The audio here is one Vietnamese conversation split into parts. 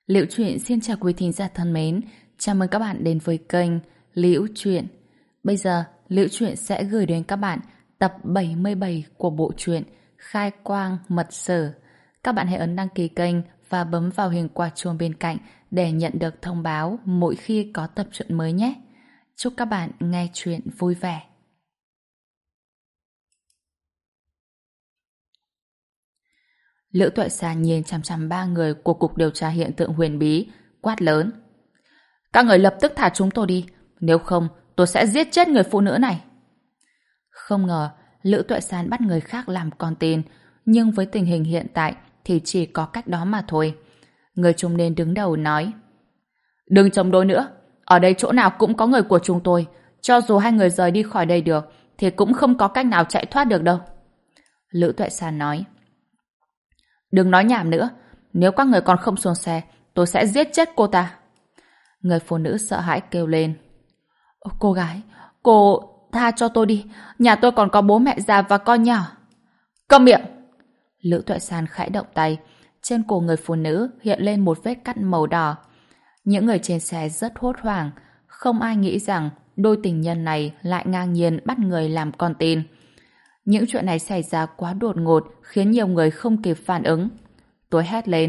Liễu Chuyện xin chào quý thính giả thân mến, chào mừng các bạn đến với kênh Liễu Chuyện. Bây giờ, Liễu Chuyện sẽ gửi đến các bạn tập 77 của bộ truyện Khai Quang Mật Sử. Các bạn hãy ấn đăng ký kênh và bấm vào hình quả chuông bên cạnh để nhận được thông báo mỗi khi có tập truyện mới nhé. Chúc các bạn nghe chuyện vui vẻ. Lữ Tuệ Sa nhìn chằm chằm ba người của Cục Điều tra Hiện tượng Huyền Bí, quát lớn. Các người lập tức thả chúng tôi đi, nếu không tôi sẽ giết chết người phụ nữ này. Không ngờ, Lữ Tuệ Sa bắt người khác làm con tin, nhưng với tình hình hiện tại thì chỉ có cách đó mà thôi. Người trung niên đứng đầu nói. Đừng chống đối nữa, ở đây chỗ nào cũng có người của chúng tôi, cho dù hai người rời đi khỏi đây được, thì cũng không có cách nào chạy thoát được đâu. Lữ Tuệ Sa nói. Đừng nói nhảm nữa, nếu các người còn không xuống xe, tôi sẽ giết chết cô ta. Người phụ nữ sợ hãi kêu lên. Cô gái, cô tha cho tôi đi, nhà tôi còn có bố mẹ già và con nhỏ. Câm miệng! Lữ Tuệ San khẽ động tay, trên cổ người phụ nữ hiện lên một vết cắt màu đỏ. Những người trên xe rất hốt hoảng, không ai nghĩ rằng đôi tình nhân này lại ngang nhiên bắt người làm con tin. Những chuyện này xảy ra quá đột ngột khiến nhiều người không kịp phản ứng. Tôi hét lên.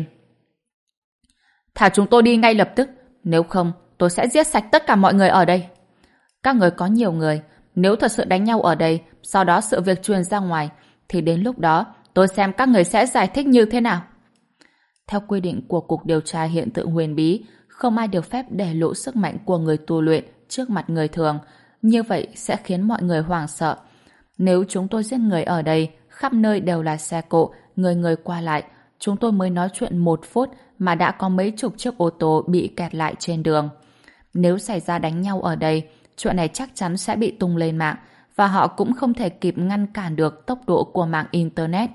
Thả chúng tôi đi ngay lập tức, nếu không tôi sẽ giết sạch tất cả mọi người ở đây. Các người có nhiều người, nếu thật sự đánh nhau ở đây, sau đó sự việc truyền ra ngoài, thì đến lúc đó tôi xem các người sẽ giải thích như thế nào. Theo quy định của Cục Điều tra Hiện tượng Huyền Bí, không ai được phép để lộ sức mạnh của người tu luyện trước mặt người thường, như vậy sẽ khiến mọi người hoảng sợ. Nếu chúng tôi giết người ở đây, khắp nơi đều là xe cộ, người người qua lại, chúng tôi mới nói chuyện 1 phút mà đã có mấy chục chiếc ô tô bị kẹt lại trên đường. Nếu xảy ra đánh nhau ở đây, chuyện này chắc chắn sẽ bị tung lên mạng và họ cũng không thể kịp ngăn cản được tốc độ của mạng Internet.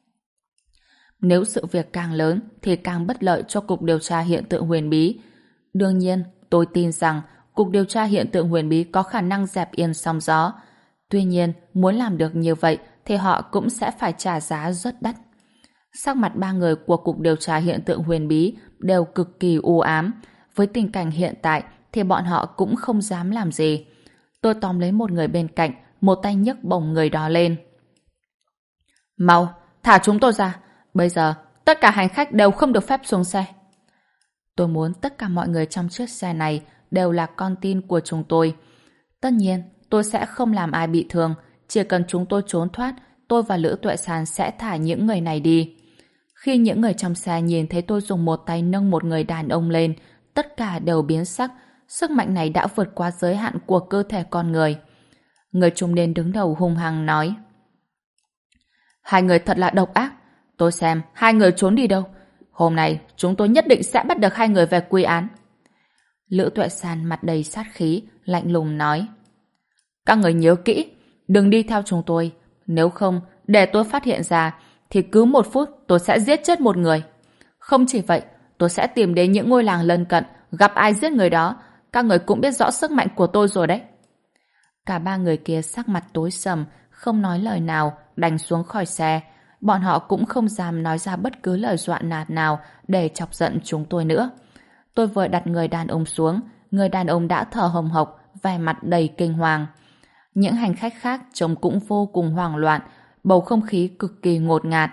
Nếu sự việc càng lớn thì càng bất lợi cho Cục Điều tra Hiện tượng Huyền Bí. Đương nhiên, tôi tin rằng Cục Điều tra Hiện tượng Huyền Bí có khả năng dẹp yên sóng gió. Tuy nhiên, muốn làm được như vậy thì họ cũng sẽ phải trả giá rất đắt. Sắc mặt ba người của Cục Điều tra Hiện tượng Huyền Bí đều cực kỳ u ám. Với tình cảnh hiện tại thì bọn họ cũng không dám làm gì. Tôi tóm lấy một người bên cạnh, một tay nhấc bổng người đó lên. Mau, thả chúng tôi ra. Bây giờ, tất cả hành khách đều không được phép xuống xe. Tôi muốn tất cả mọi người trong chiếc xe này đều là con tin của chúng tôi. Tất nhiên, tôi sẽ không làm ai bị thương. Chỉ cần chúng tôi trốn thoát, tôi và Lữ Tuệ San sẽ thả những người này đi. Khi những người trong xe nhìn thấy tôi dùng một tay nâng một người đàn ông lên, tất cả đều biến sắc. Sức mạnh này đã vượt qua giới hạn của cơ thể con người. Người trung niên đứng đầu hung hăng nói. Hai người thật là độc ác. Tôi xem hai người trốn đi đâu. Hôm nay chúng tôi nhất định sẽ bắt được hai người về quy án. Lữ Tuệ San mặt đầy sát khí, lạnh lùng nói. Các người nhớ kỹ, đừng đi theo chúng tôi. Nếu không, để tôi phát hiện ra, thì cứ 1 phút tôi sẽ giết chết một người. Không chỉ vậy, tôi sẽ tìm đến những ngôi làng lân cận, gặp ai giết người đó. Các người cũng biết rõ sức mạnh của tôi rồi đấy. Cả ba người kia sắc mặt tối sầm, không nói lời nào, đành xuống khỏi xe. Bọn họ cũng không dám nói ra bất cứ lời dọa nạt nào để chọc giận chúng tôi nữa. Tôi vừa đặt người đàn ông xuống, người đàn ông đã thở hồng hộc, vẻ mặt đầy kinh hoàng. Những hành khách khác trông cũng vô cùng hoảng loạn, bầu không khí cực kỳ ngột ngạt.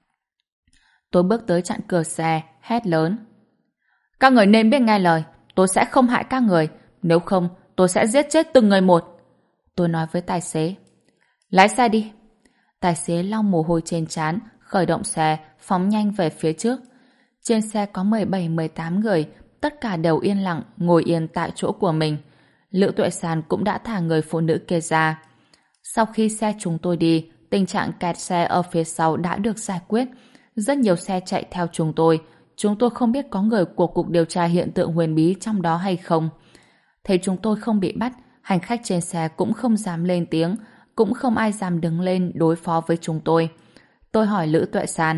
Tôi bước tới chặn cửa xe, hét lớn. Các người nên biết nghe lời, tôi sẽ không hại các người, nếu không tôi sẽ giết chết từng người một. Tôi nói với tài xế. Lái xe đi. Tài xế lau mồ hôi trên trán, khởi động xe, phóng nhanh về phía trước. Trên xe có 17-18 người, tất cả đều yên lặng, ngồi yên tại chỗ của mình. Lữ Tuệ San cũng đã thả người phụ nữ kia ra. Sau khi xe chúng tôi đi, tình trạng kẹt xe ở phía sau đã được giải quyết. Rất nhiều xe chạy theo chúng tôi. Chúng tôi không biết có người của Cục Điều tra Hiện tượng Huyền Bí trong đó hay không. Thấy chúng tôi không bị bắt, hành khách trên xe cũng không dám lên tiếng, cũng không ai dám đứng lên đối phó với chúng tôi. Tôi hỏi Lữ Tuệ San.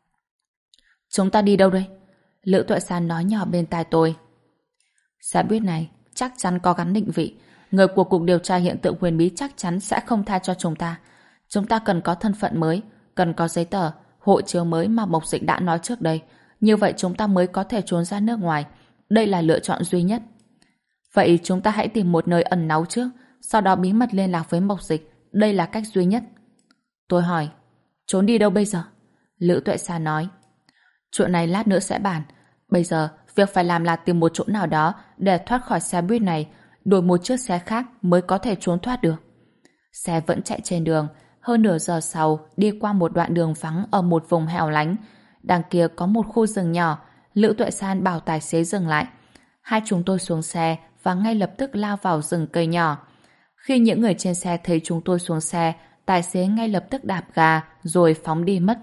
Chúng ta đi đâu đây? Lữ Tuệ San nói nhỏ bên tai tôi. Xe buýt này chắc chắn có gắn định vị. Người của Cục Điều tra Hiện tượng Huyền Bí chắc chắn sẽ không tha cho chúng ta. Chúng ta cần có thân phận mới, cần có giấy tờ, hộ chiếu mới mà Mộc Dịch đã nói trước đây. Như vậy chúng ta mới có thể trốn ra nước ngoài. Đây là lựa chọn duy nhất. Vậy chúng ta hãy tìm một nơi ẩn náu trước, sau đó bí mật liên lạc với Mộc Dịch. Đây là cách duy nhất. Tôi hỏi, trốn đi đâu bây giờ? Lữ Tuệ Sa nói, chuyện này lát nữa sẽ bàn. Bây giờ, việc phải làm là tìm một chỗ nào đó để thoát khỏi xe buýt này, đổi một chiếc xe khác mới có thể trốn thoát được. Xe vẫn chạy trên đường. Hơn nửa giờ sau, đi qua một đoạn đường vắng ở một vùng hẻo lánh. Đằng kia có một khu rừng nhỏ. Lữ Tuệ San bảo tài xế dừng lại. Hai chúng tôi xuống xe và ngay lập tức lao vào rừng cây nhỏ. Khi những người trên xe thấy chúng tôi xuống xe, tài xế ngay lập tức đạp ga rồi phóng đi mất.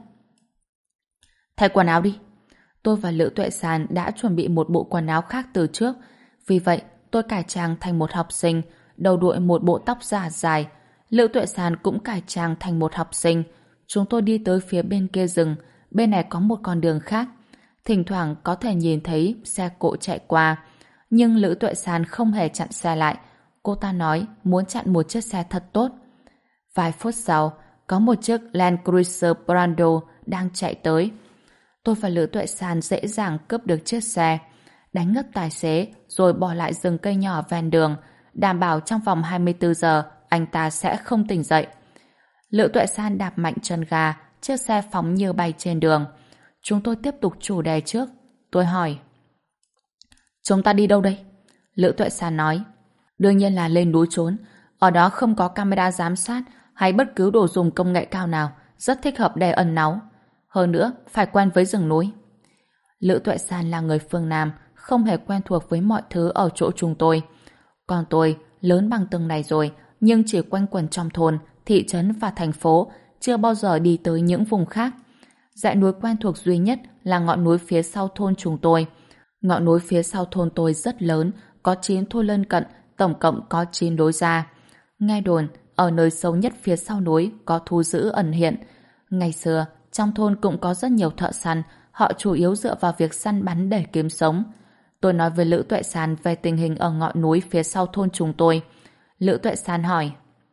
Thay quần áo đi. Tôi và Lữ Tuệ San đã chuẩn bị một bộ quần áo khác từ trước. Vì vậy, tôi cải trang thành một học sinh, đầu đội một bộ tóc giả dài. Lữ Tuệ San cũng cải trang thành một học sinh. Chúng tôi đi tới phía bên kia rừng. Bên này có một con đường khác. Thỉnh thoảng có thể nhìn thấy xe cộ chạy qua. Nhưng Lữ Tuệ San không hề chặn xe lại. Cô ta nói muốn chặn một chiếc xe thật tốt. Vài phút sau, có một chiếc Land Cruiser Prado đang chạy tới. Tôi và Lữ Tuệ San dễ dàng cướp được chiếc xe, đánh ngất tài xế rồi bỏ lại rừng cây nhỏ ven đường, đảm bảo trong vòng 24 giờ anh ta sẽ không tỉnh dậy. Lữ Tuệ San đạp mạnh chân ga, chiếc xe phóng như bay trên đường. Chúng tôi tiếp tục chủ đề trước. Tôi hỏi, chúng ta đi đâu đây? Lữ Tuệ San nói, đương nhiên là lên núi trốn. Ở đó không có camera giám sát hay bất cứ đồ dùng công nghệ cao nào, rất thích hợp để ẩn náu. Hơn nữa, phải quen với rừng núi. Lữ Tuệ San là người phương Nam, không hề quen thuộc với mọi thứ ở chỗ chúng tôi. Còn tôi, lớn bằng từng này rồi, nhưng chỉ quanh quẩn trong thôn, thị trấn và thành phố, chưa bao giờ đi tới những vùng khác. Dãy núi quen thuộc duy nhất là ngọn núi phía sau thôn chúng tôi. Ngọn núi phía sau thôn tôi rất lớn, có 9 thôn lân cận, tổng cộng có 9 lối ra. Nghe đồn, ở nơi sâu nhất phía sau núi có thú dữ ẩn hiện. Ngày xưa, trong thôn cũng có rất nhiều thợ săn, họ chủ yếu dựa vào việc săn bắn để kiếm sống. Tôi nói với Lữ Tuệ San về tình hình ở ngọn núi phía sau thôn chúng tôi. Lữ Tuệ San hỏi,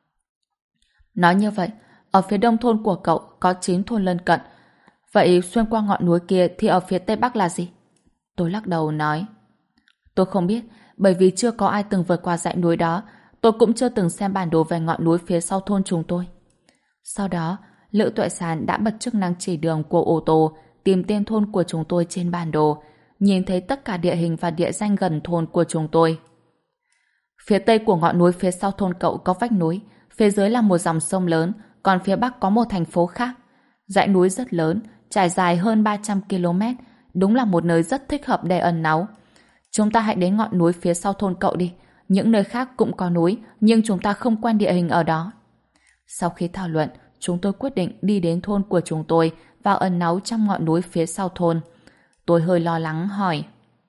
nói như vậy, ở phía đông thôn của cậu có 9 thôn lân cận. Vậy xuyên qua ngọn núi kia thì ở phía tây bắc là gì? Tôi lắc đầu nói, tôi không biết, bởi vì chưa có ai từng vượt qua dãy núi đó. Tôi cũng chưa từng xem bản đồ về ngọn núi phía sau thôn chúng tôi. Sau đó, Lữ Tuệ San đã bật chức năng chỉ đường của ô tô, tìm tên thôn của chúng tôi trên bản đồ, nhìn thấy tất cả địa hình và địa danh gần thôn của chúng tôi. Phía tây của ngọn núi phía sau thôn cậu có vách núi, phía dưới là một dòng sông lớn, còn phía bắc có một thành phố khác. Dãy núi rất lớn, trải dài hơn 300 km, đúng là một nơi rất thích hợp để ẩn náu. Chúng ta hãy đến ngọn núi phía sau thôn cậu đi. Những nơi khác cũng có núi, nhưng chúng ta không quen địa hình ở đó. Sau khi thảo luận, chúng tôi quyết định đi đến thôn của chúng tôi và ẩn náu trong ngọn núi phía sau thôn. Tôi hơi lo lắng hỏi,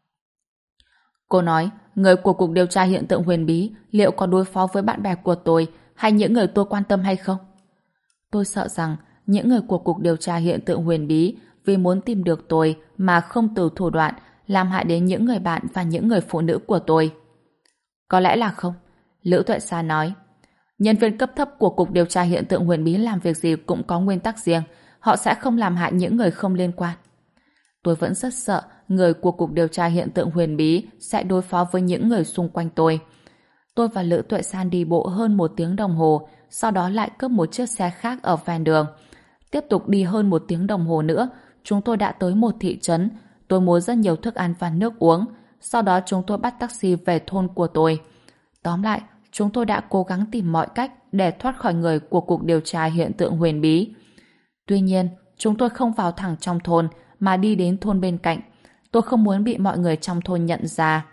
cô nói, người của Cục Điều tra Hiện tượng Huyền Bí liệu có đối phó với bạn bè của tôi hay những người tôi quan tâm hay không? Tôi sợ rằng những người của Cục Điều tra Hiện tượng Huyền Bí vì muốn tìm được tôi mà không từ thủ đoạn làm hại đến những người bạn và những người phụ nữ của tôi. Có lẽ là không. Lữ Tuệ Sa nói, nhân viên cấp thấp của Cục Điều tra Hiện tượng Huyền Bí làm việc gì cũng có nguyên tắc riêng. Họ sẽ không làm hại những người không liên quan. Tôi vẫn rất sợ người của Cục Điều tra Hiện tượng Huyền Bí sẽ đối phó với những người xung quanh tôi. Tôi và Lữ Tuệ San đi bộ hơn 1 tiếng đồng hồ, sau đó lại cướp một chiếc xe khác ở ven đường. Tiếp tục đi hơn 1 tiếng đồng hồ nữa, chúng tôi đã tới một thị trấn. Tôi mua rất nhiều thức ăn và nước uống. Sau đó chúng tôi bắt taxi về thôn của tôi. Tóm lại, chúng tôi đã cố gắng tìm mọi cách để thoát khỏi người của Cục Điều tra Hiện tượng Huyền Bí. Tuy nhiên, chúng tôi không vào thẳng trong thôn mà đi đến thôn bên cạnh. Tôi không muốn bị mọi người trong thôn nhận ra.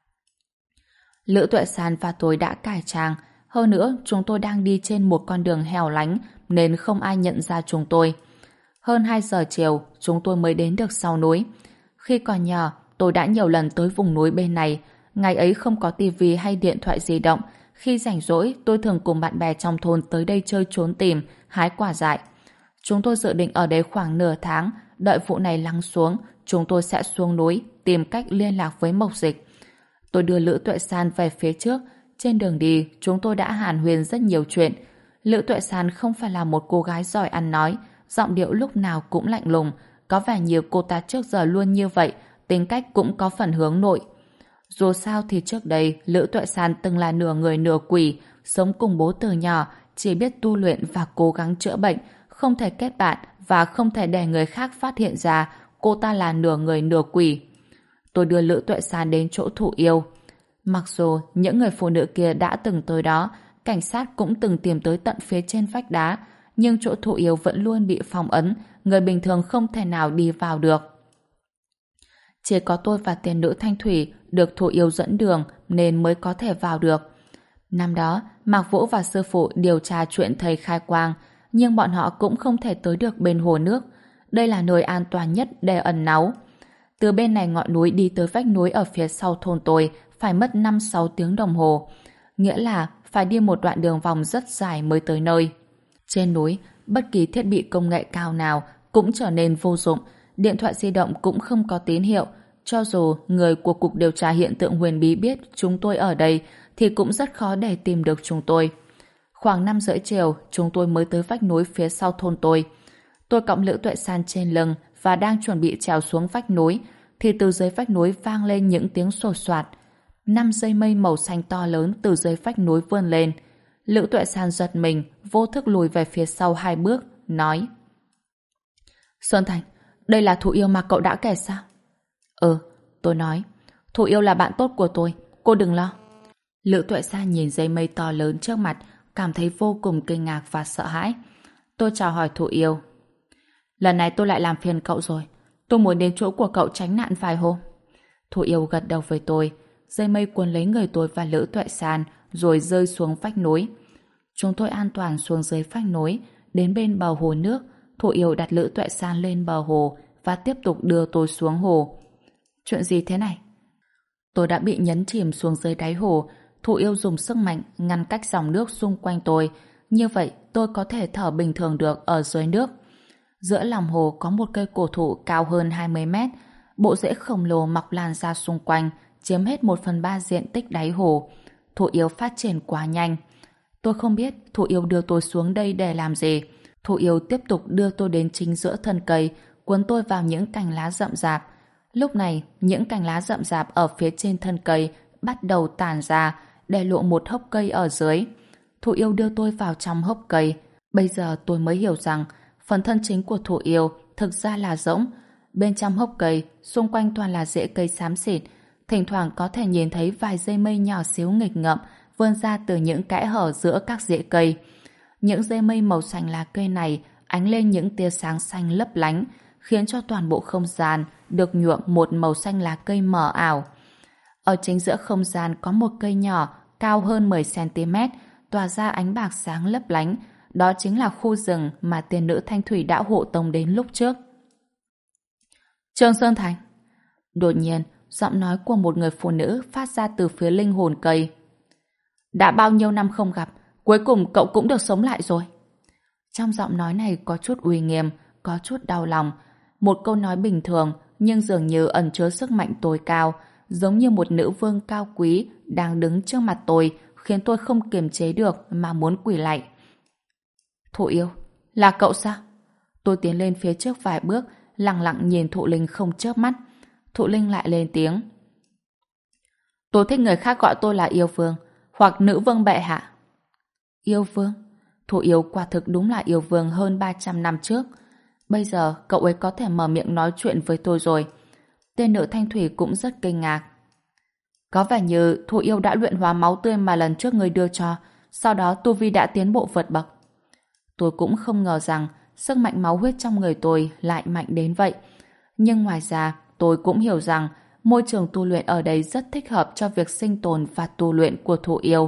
Lữ Tuệ San và tôi đã cải trang. Hơn nữa, chúng tôi đang đi trên một con đường hẻo lánh nên không ai nhận ra chúng tôi. Hơn 2 giờ chiều, chúng tôi mới đến được sau núi. Khi còn nhỏ, tôi đã nhiều lần tới vùng núi bên này. Ngày ấy không có tivi hay điện thoại di động. Khi rảnh rỗi, tôi thường cùng bạn bè trong thôn tới đây chơi trốn tìm, hái quả dại. Chúng tôi dự định ở đây khoảng nửa tháng, đợi vụ này lắng xuống, chúng tôi sẽ xuống núi, tìm cách liên lạc với Mộc Dịch. Tôi đưa Lữ Tuệ San về phía trước. Trên đường đi, chúng tôi đã hàn huyên rất nhiều chuyện. Lữ Tuệ San không phải là một cô gái giỏi ăn nói, giọng điệu lúc nào cũng lạnh lùng, có vẻ như cô ta trước giờ luôn như vậy, tính cách cũng có phần hướng nội. Dù sao thì trước đây, Lữ Tuệ San từng là nửa người nửa quỷ, sống cùng bố từ nhỏ, chỉ biết tu luyện và cố gắng chữa bệnh, không thể kết bạn và không thể để người khác phát hiện ra cô ta là nửa người nửa quỷ. Tôi đưa Lữ Tuệ San đến chỗ Thụ Yêu. Mặc dù những người phụ nữ kia đã từng tới đó, cảnh sát cũng từng tìm tới tận phía trên vách đá, nhưng chỗ Thụ Yêu vẫn luôn bị phong ấn, người bình thường không thể nào đi vào được. Chỉ có tôi và tiền nữ Thanh Thủy được Thụ Yêu dẫn đường nên mới có thể vào được. Năm đó, Mạc Vũ và sư phụ điều tra chuyện thầy khai quang, nhưng bọn họ cũng không thể tới được bên hồ nước. Đây là nơi an toàn nhất để ẩn náu. Từ bên này ngọn núi đi tới vách núi ở phía sau thôn tôi phải mất 5-6 tiếng đồng hồ. Nghĩa là phải đi một đoạn đường vòng rất dài mới tới nơi. Trên núi, bất kỳ thiết bị công nghệ cao nào cũng trở nên vô dụng. Điện thoại di động cũng không có tín hiệu. Cho dù người của Cục Điều tra Hiện tượng Huyền Bí biết chúng tôi ở đây thì cũng rất khó để tìm được chúng tôi. Khoảng 5:30 chiều, chúng tôi mới tới vách núi phía sau thôn tôi. Tôi cõng Lữ Tuệ San trên lưng và đang chuẩn bị trèo xuống vách núi thì từ dưới vách núi vang lên những tiếng sột soạt. 5 dây mây màu xanh to lớn từ dưới vách núi vươn lên. Lữ Tuệ San giật mình, vô thức lùi về phía sau 2 bước, nói: Sơn Thành, đây là Thụ Yêu mà cậu đã kể sao? Ừ, tôi nói. Thụ Yêu là bạn tốt của tôi, cô đừng lo. Lữ Tuệ San nhìn dây mây to lớn trước mặt, cảm thấy vô cùng kinh ngạc và sợ hãi. Tôi chào hỏi Thụ Yêu. Lần này tôi lại làm phiền cậu rồi. Tôi muốn đến chỗ của cậu tránh nạn vài hôm. Thụ Yêu gật đầu với tôi. Dây mây cuốn lấy người tôi và Lữ Tuệ San rồi rơi xuống vách núi. Chúng tôi an toàn xuống dưới vách núi, đến bên bờ hồ nước. Thụ Yêu đặt Lữ Tuệ San lên bờ hồ và tiếp tục đưa tôi xuống hồ. Chuyện gì thế này? Tôi đã bị nhấn chìm xuống dưới đáy hồ. Thụ Yêu dùng sức mạnh ngăn cách dòng nước xung quanh tôi. Như vậy tôi có thể thở bình thường được ở dưới nước. Giữa lòng hồ có một cây cổ thụ cao hơn 20 mét. Bộ rễ khổng lồ mọc lan ra xung quanh, chiếm hết 1/3 diện tích đáy hồ. Thụ Yêu phát triển quá nhanh. Tôi không biết Thụ Yêu đưa tôi xuống đây để làm gì. Thụ Yêu tiếp tục đưa tôi đến chính giữa thân cây, cuốn tôi vào những cành lá rậm rạp. Lúc này, những cành lá rậm rạp ở phía trên thân cây bắt đầu tản ra, để lộ một hốc cây ở dưới. Thụ Yêu đưa tôi vào trong hốc cây. Bây giờ tôi mới hiểu rằng phần thân chính của Thụ Yêu thực ra là rỗng. Bên trong hốc cây, xung quanh toàn là rễ cây xám xịt. Thỉnh thoảng có thể nhìn thấy vài dây mây nhỏ xíu nghịch ngợm vươn ra từ những kẽ hở giữa các rễ cây. Những dây mây màu xanh lá cây này ánh lên những tia sáng xanh lấp lánh, khiến cho toàn bộ không gian được nhuộm một màu xanh lá cây mờ ảo. Ở chính giữa không gian có một cây nhỏ cao hơn 10 cm, tỏa ra ánh bạc sáng lấp lánh. Đó chính là khu rừng mà tiền nữ Thanh Thủy đã hộ tống đến lúc trước. Trương Sơn Thành. Đột nhiên, giọng nói của một người phụ nữ phát ra từ phía linh hồn cây. Đã bao nhiêu năm không gặp, cuối cùng cậu cũng được sống lại rồi. Trong giọng nói này có chút uy nghiêm, có chút đau lòng. Một câu nói bình thường, nhưng dường như ẩn chứa sức mạnh tối cao, giống như một nữ vương cao quý đang đứng trước mặt tôi, khiến tôi không kiềm chế được mà muốn quỳ lạy. Thụ Yêu, là cậu sao? Tôi tiến lên phía trước vài bước, lặng lặng nhìn Thụ Linh không chớp mắt. Thụ Linh lại lên tiếng. Tôi thích người khác gọi tôi là Yêu Vương, hoặc Nữ Vương bệ hạ. Yêu Vương? Thụ Yêu quả thực đúng là Yêu Vương hơn 300 năm trước. Bây giờ cậu ấy có thể mở miệng nói chuyện với tôi rồi. Tên nữ Thanh Thủy cũng rất kinh ngạc. Có vẻ như Thụ Yêu đã luyện hóa máu tươi mà lần trước người đưa cho, sau đó tu vi đã tiến bộ vượt bậc. Tôi cũng không ngờ rằng sức mạnh máu huyết trong người tôi lại mạnh đến vậy. Nhưng ngoài ra, tôi cũng hiểu rằng môi trường tu luyện ở đây rất thích hợp cho việc sinh tồn và tu luyện của Thụ Yêu.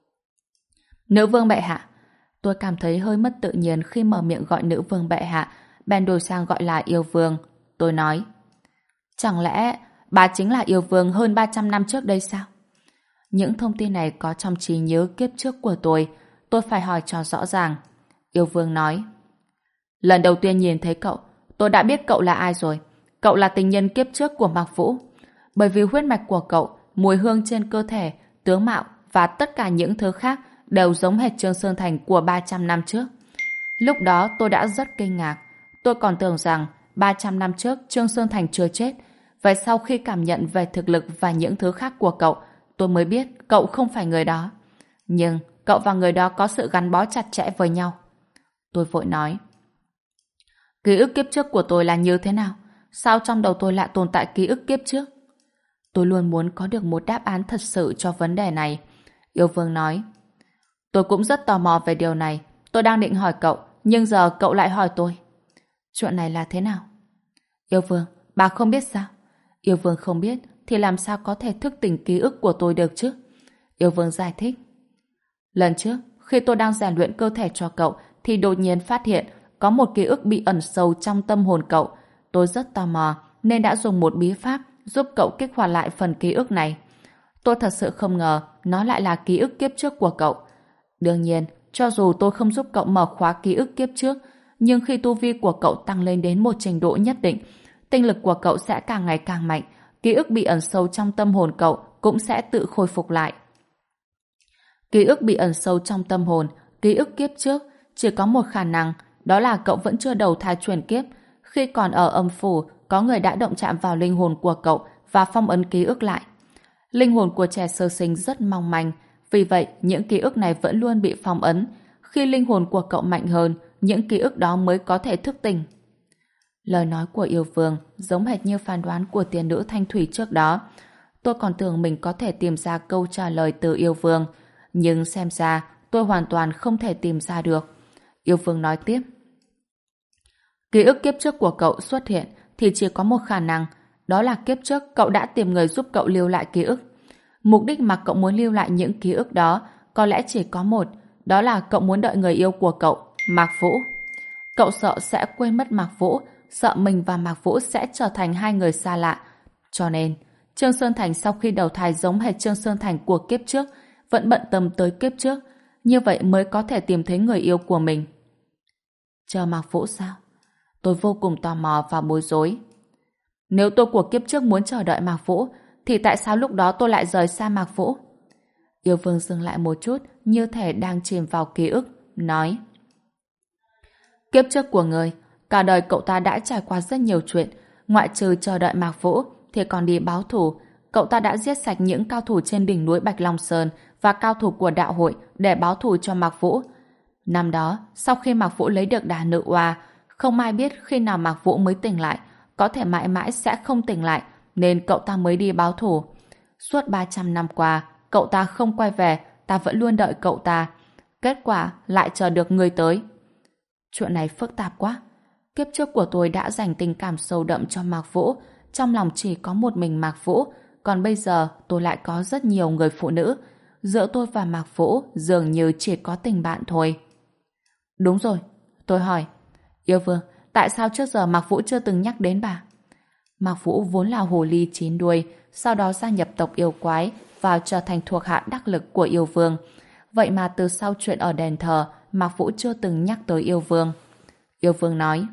Nữ Vương bệ hạ. Tôi cảm thấy hơi mất tự nhiên khi mở miệng gọi Nữ Vương bệ hạ, bèn đổi sang gọi là Yêu Vương. Tôi nói, chẳng lẽ bà chính là Yêu Vương hơn 300 năm trước đây sao? Những thông tin này có trong trí nhớ kiếp trước của tôi phải hỏi cho rõ ràng. Yêu Vương nói, lần đầu tiên nhìn thấy cậu, tôi đã biết cậu là ai rồi. Cậu là tình nhân kiếp trước của Mạc Vũ. Bởi vì huyết mạch của cậu, mùi hương trên cơ thể, tướng mạo và tất cả những thứ khác đều giống hệt Trương Sơn Thành của 300 năm trước. Lúc đó tôi đã rất kinh ngạc. Tôi còn tưởng rằng 300 năm trước Trương Sơn Thành chưa chết. Vậy sau khi cảm nhận về thực lực và những thứ khác của cậu, tôi mới biết cậu không phải người đó. Nhưng cậu và người đó có sự gắn bó chặt chẽ với nhau. Tôi vội nói. Ký ức kiếp trước của tôi là như thế nào? Sao trong đầu tôi lại tồn tại ký ức kiếp trước? Tôi luôn muốn có được một đáp án thật sự cho vấn đề này. Yêu Vương nói. Tôi cũng rất tò mò về điều này. Tôi đang định hỏi cậu, nhưng giờ cậu lại hỏi tôi. Chuyện này là thế nào? Yêu Vương, bà không biết sao? Yêu Vương không biết thì làm sao có thể thức tỉnh ký ức của tôi được chứ? Yêu Vương giải thích. Lần trước, khi tôi đang rèn luyện cơ thể cho cậu thì đột nhiên phát hiện có một ký ức bị ẩn sâu trong tâm hồn cậu. Tôi rất tò mò nên đã dùng một bí pháp giúp cậu kích hoạt lại phần ký ức này. Tôi thật sự không ngờ nó lại là ký ức kiếp trước của cậu. Đương nhiên, cho dù tôi không giúp cậu mở khóa ký ức kiếp trước, nhưng khi tu vi của cậu tăng lên đến một trình độ nhất định, tinh lực của cậu sẽ càng ngày càng mạnh, ký ức bị ẩn sâu trong tâm hồn cậu cũng sẽ tự khôi phục lại. Ký ức bị ẩn sâu trong tâm hồn, ký ức kiếp trước, chỉ có một khả năng, đó là cậu vẫn chưa đầu thai chuyển kiếp. Khi còn ở âm phủ, có người đã động chạm vào linh hồn của cậu và phong ấn ký ức lại. Linh hồn của trẻ sơ sinh rất mong manh, vì vậy những ký ức này vẫn luôn bị phong ấn. Khi linh hồn của cậu mạnh hơn, những ký ức đó mới có thể thức tỉnh. Lời nói của Yêu Vương giống hệt như phán đoán của tiên nữ Thanh Thủy trước đó. Tôi còn tưởng mình có thể tìm ra câu trả lời từ Yêu Vương, nhưng xem ra tôi hoàn toàn không thể tìm ra được. Yêu Vương nói tiếp. Ký ức kiếp trước của cậu xuất hiện thì chỉ có một khả năng, đó là kiếp trước cậu đã tìm người giúp cậu lưu lại ký ức. Mục đích mà cậu muốn lưu lại những ký ức đó có lẽ chỉ có một, đó là cậu muốn đợi người yêu của cậu, Mạc Vũ. Cậu sợ sẽ quên mất Mạc Vũ, sợ mình và Mạc Vũ sẽ trở thành hai người xa lạ. Cho nên, Trương Sơn Thành sau khi đầu thai giống hệt Trương Sơn Thành của kiếp trước, vẫn bận tâm tới kiếp trước, như vậy mới có thể tìm thấy người yêu của mình. Chờ Mạc Vũ sao? Tôi vô cùng tò mò và bối rối. Nếu tôi của kiếp trước muốn chờ đợi Mạc Vũ, thì tại sao lúc đó tôi lại rời xa Mạc Vũ? Yêu Vương dừng lại một chút, như thể đang chìm vào ký ức, nói. Kiếp trước của người, cả đời cậu ta đã trải qua rất nhiều chuyện, ngoại trừ chờ đợi Mạc Vũ, thì còn đi báo thù. Cậu ta đã giết sạch những cao thủ trên đỉnh núi Bạch Long Sơn và cao thủ của đạo hội để báo thù cho Mạc Vũ. Năm đó, sau khi Mạc Vũ lấy được đà nữ oa, không ai biết khi nào Mạc Vũ mới tỉnh lại, có thể mãi mãi sẽ không tỉnh lại, nên cậu ta mới đi báo thù. Suốt 300 năm qua, cậu ta không quay về, ta vẫn luôn đợi cậu ta. Kết quả lại chờ được người tới. Chuyện này phức tạp quá. Kiếp trước của tôi đã dành tình cảm sâu đậm cho Mạc Vũ, trong lòng chỉ có một mình Mạc Vũ, còn bây giờ tôi lại có rất nhiều người phụ nữ. Giữa tôi và Mạc Vũ dường như chỉ có tình bạn thôi. Đúng rồi, tôi hỏi. Yêu Vương, tại sao trước giờ Mạc Vũ chưa từng nhắc đến bà? Mạc Vũ vốn là hồ ly chín đuôi, sau đó gia nhập tộc yêu quái và trở thành thuộc hạ đắc lực của Yêu Vương. Vậy mà từ sau chuyện ở đền thờ, Mạc Vũ chưa từng nhắc tới Yêu Vương. Yêu Vương nói.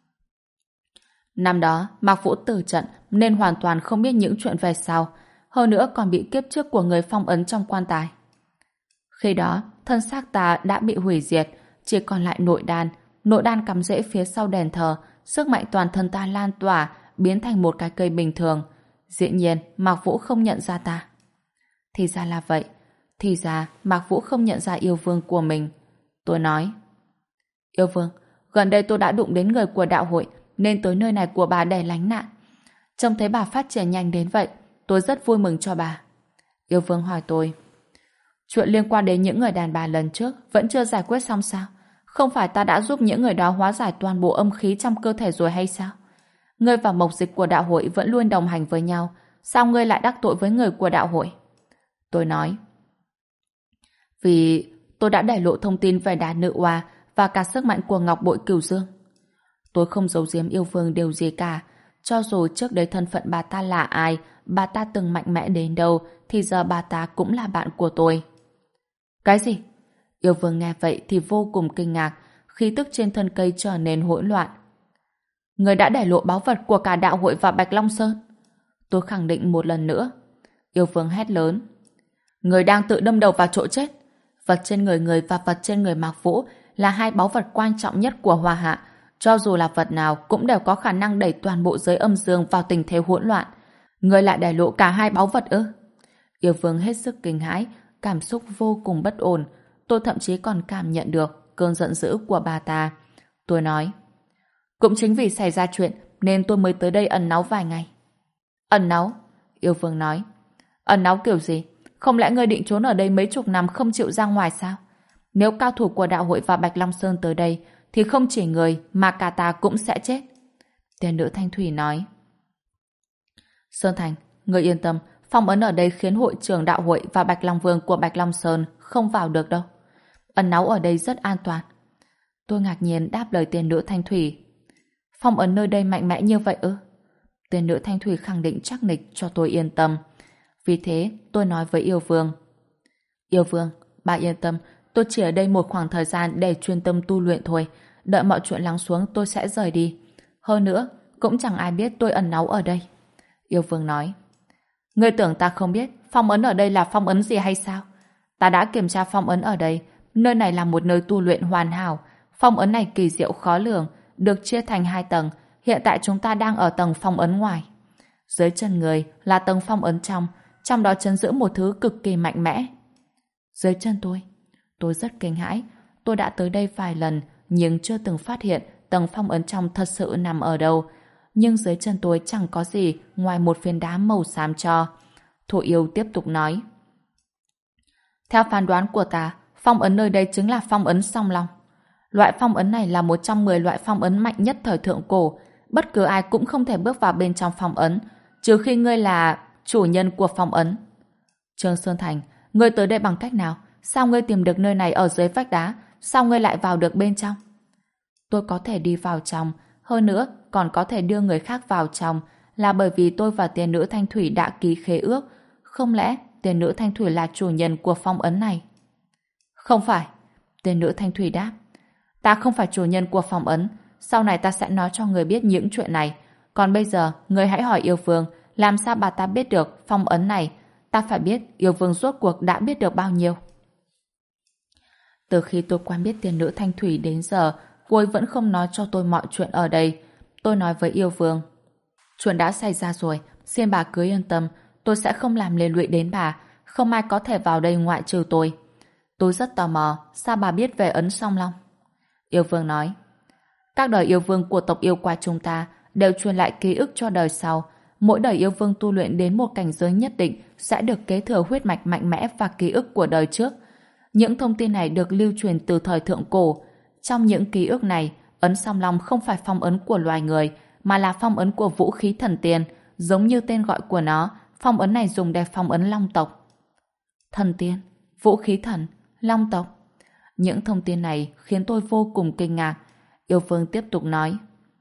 Năm đó, Mạc Vũ tử trận nên hoàn toàn không biết những chuyện về sau. Hơn nữa còn bị kiếp trước của người phong ấn trong quan tài. Khi đó, thân xác ta đã bị hủy diệt, chỉ còn lại nội đan. Nội đan cắm rễ phía sau đền thờ, sức mạnh toàn thân ta lan tỏa, biến thành một cái cây bình thường. Dĩ nhiên, Mạc Vũ không nhận ra ta. Thì ra là vậy. Thì ra, Mạc Vũ không nhận ra Yêu Vương của mình. Tôi nói. Yêu Vương, gần đây tôi đã đụng đến người của đạo hội, nên tới nơi này của bà để lánh nạn. Trông thấy bà phát triển nhanh đến vậy, tôi rất vui mừng cho bà. Yêu Vương hỏi tôi. Chuyện liên quan đến những người đàn bà lần trước vẫn chưa giải quyết xong sao? Không phải ta đã giúp những người đó hóa giải toàn bộ âm khí trong cơ thể rồi hay sao? Ngươi và mộc dịch của đạo hội vẫn luôn đồng hành với nhau. Sao ngươi lại đắc tội với người của đạo hội? Tôi nói. Vì tôi đã để lộ thông tin về đá nữ oa và cả sức mạnh của ngọc bội cửu dương. Tôi không giấu giếm Yêu Vương điều gì cả. Cho dù trước đây thân phận bà ta là ai, bà ta từng mạnh mẽ đến đâu, thì giờ bà ta cũng là bạn của tôi. Cái gì? Yêu Vương nghe vậy thì vô cùng kinh ngạc, khí tức trên thân cây trở nên hỗn loạn. Người đã để lộ báu vật của cả đạo hội và Bạch Long Sơn. Tôi khẳng định một lần nữa. Yêu Vương hét lớn. Người đang tự đâm đầu vào chỗ chết. Vật trên người người và vật trên người Mạc Vũ là hai báu vật quan trọng nhất của Hoa Hạ. Cho dù là vật nào cũng đều có khả năng đẩy toàn bộ giới âm dương vào tình thế hỗn loạn. Ngươi lại để lộ cả hai báu vật ư? Yêu Vương hết sức kinh hãi, cảm xúc vô cùng bất ổn. Tôi thậm chí còn cảm nhận được cơn giận dữ của bà ta. Tôi nói, cũng chính vì xảy ra chuyện nên tôi mới tới đây ẩn náu vài ngày. Ẩn náu? Yêu Vương nói. Ẩn náu kiểu gì? Không lẽ ngươi định trốn ở đây mấy chục năm không chịu ra ngoài sao? Nếu cao thủ của đạo hội và Bạch Long Sơn tới đây thì không chỉ người mà cả ta cũng sẽ chết. Tiên nữ Thanh Thủy nói. Sơn Thành, ngươi yên tâm, phong ấn ở đây khiến hội trưởng đạo hội và Bạch Long Vương của Bạch Long Sơn không vào được đâu. Ẩn náu ở đây rất an toàn. Tôi ngạc nhiên đáp lời tiên nữ Thanh Thủy. Phong ấn nơi đây mạnh mẽ như vậy ư? Tiên nữ Thanh Thủy khẳng định chắc nịch cho tôi yên tâm. Vì thế tôi nói với Yêu Vương. Yêu Vương, bà yên tâm, tôi chỉ ở đây một khoảng thời gian để chuyên tâm tu luyện thôi. Đợi mọi chuyện lắng xuống tôi sẽ rời đi. Hơn nữa, cũng chẳng ai biết tôi ẩn náu ở đây. Yêu Vương nói. Ngươi tưởng ta không biết phong ấn ở đây là phong ấn gì hay sao? Ta đã kiểm tra phong ấn ở đây. Nơi này là một nơi tu luyện hoàn hảo. Phong ấn này kỳ diệu khó lường, được chia thành 2 tầng. Hiện tại chúng ta đang ở tầng phong ấn ngoài. Dưới chân người là tầng phong ấn trong đó trấn giữ một thứ cực kỳ mạnh mẽ. Dưới chân tôi rất kinh hãi. Tôi đã tới đây vài lần nhưng chưa từng phát hiện tầng phong ấn trong thật sự nằm ở đâu. Nhưng dưới chân tôi chẳng có gì ngoài một phiến đá màu xám cho. Thổ yêu tiếp tục nói. Theo phán đoán của ta, phong ấn nơi đây chính là phong ấn song long. Loại phong ấn này là một trong 10 loại phong ấn mạnh nhất thời thượng cổ. Bất cứ ai cũng không thể bước vào bên trong phong ấn, trừ khi ngươi là chủ nhân của phong ấn. Trương Sơn Thành, ngươi tới đây bằng cách nào? Sao ngươi tìm được nơi này ở dưới vách đá? Sao ngươi lại vào được bên trong? Tôi có thể đi vào trong, hơn nữa còn có thể đưa người khác vào trong, là bởi vì tôi và tiên nữ Thanh Thủy đã ký khế ước. Không lẽ tiên nữ Thanh Thủy là chủ nhân của phong ấn này? Không phải. Tiên nữ Thanh Thủy đáp. Ta không phải chủ nhân của phong ấn. Sau này ta sẽ nói cho người biết những chuyện này. Còn bây giờ, người hãy hỏi Yêu Vương, làm sao bà ta biết được phong ấn này? Ta phải biết Yêu Vương rốt cuộc đã biết được bao nhiêu. Từ khi tôi quen biết tiên nữ Thanh Thủy đến giờ, cô ấy vẫn không nói cho tôi mọi chuyện ở đây. Tôi nói với Yêu Vương. Chuyện đã xảy ra rồi, xin bà cứ yên tâm, tôi sẽ không làm liên lụy đến bà, không ai có thể vào đây ngoại trừ tôi. Tôi rất tò mò, sao bà biết về ấn song long? Yêu Vương nói. Các đời yêu vương của tộc yêu quái chúng ta đều truyền lại ký ức cho đời sau. Mỗi đời yêu vương tu luyện đến một cảnh giới nhất định sẽ được kế thừa huyết mạch mạnh mẽ và ký ức của đời trước. Những thông tin này được lưu truyền từ thời thượng cổ. Trong những ký ức này, ấn song long không phải phong ấn của loài người, mà là phong ấn của vũ khí thần tiên, giống như tên gọi của nó. Phong ấn này dùng để phong ấn long tộc. Thần tiên, vũ khí thần, long tộc. Những thông tin này khiến tôi vô cùng kinh ngạc. Yêu Vương tiếp tục nói.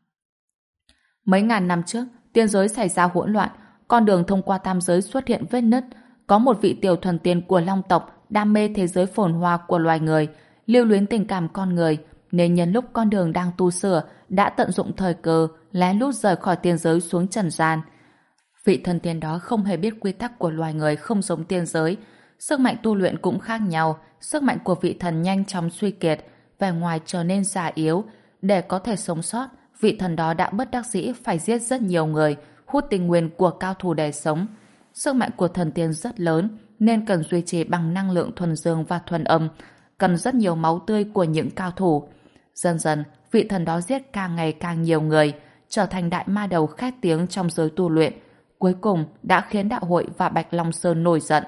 Mấy ngàn năm trước, tiên giới xảy ra hỗn loạn, con đường thông qua tam giới xuất hiện vết nứt. Có một vị tiểu thần tiên của long tộc đam mê thế giới phồn hoa của loài người, lưu luyến tình cảm con người, nên nhân lúc con đường đang tu sửa, đã tận dụng thời cơ, lén lút rời khỏi tiên giới xuống trần gian. Vị thần tiên đó không hề biết quy tắc của loài người không giống tiên giới. Sức mạnh tu luyện cũng khác nhau. Sức mạnh của vị thần nhanh chóng suy kiệt, vẻ ngoài trở nên già yếu. Để có thể sống sót, vị thần đó đã bất đắc dĩ phải giết rất nhiều người, hút tinh nguyên của cao thủ để sống. Sức mạnh của thần tiên rất lớn, nên cần duy trì bằng năng lượng thuần dương và thuần âm, cần rất nhiều máu tươi của những cao thủ. Dần dần, vị thần đó giết càng ngày càng nhiều người, trở thành đại ma đầu khét tiếng trong giới tu luyện. Cuối cùng đã khiến đạo hội và Bạch Long Sơn nổi giận.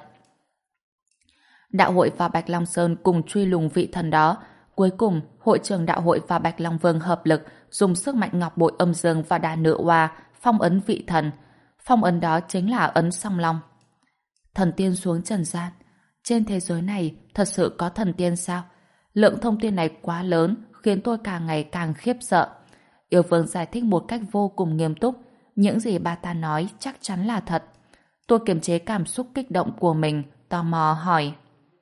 Đạo hội và Bạch Long Sơn cùng truy lùng vị thần đó. Cuối cùng, hội trưởng đạo hội và Bạch Long Vương hợp lực dùng sức mạnh ngọc bội âm dương và đà nữ oa phong ấn vị thần. Phong ấn đó chính là ấn song long. Thần tiên xuống trần gian. Trên thế giới này thật sự có thần tiên sao? Lượng thông tin này quá lớn khiến tôi càng ngày càng khiếp sợ. Yêu Vương giải thích một cách vô cùng nghiêm túc. Những gì bà ta nói chắc chắn là thật. Tôi kiềm chế cảm xúc kích động của mình, tò mò hỏi.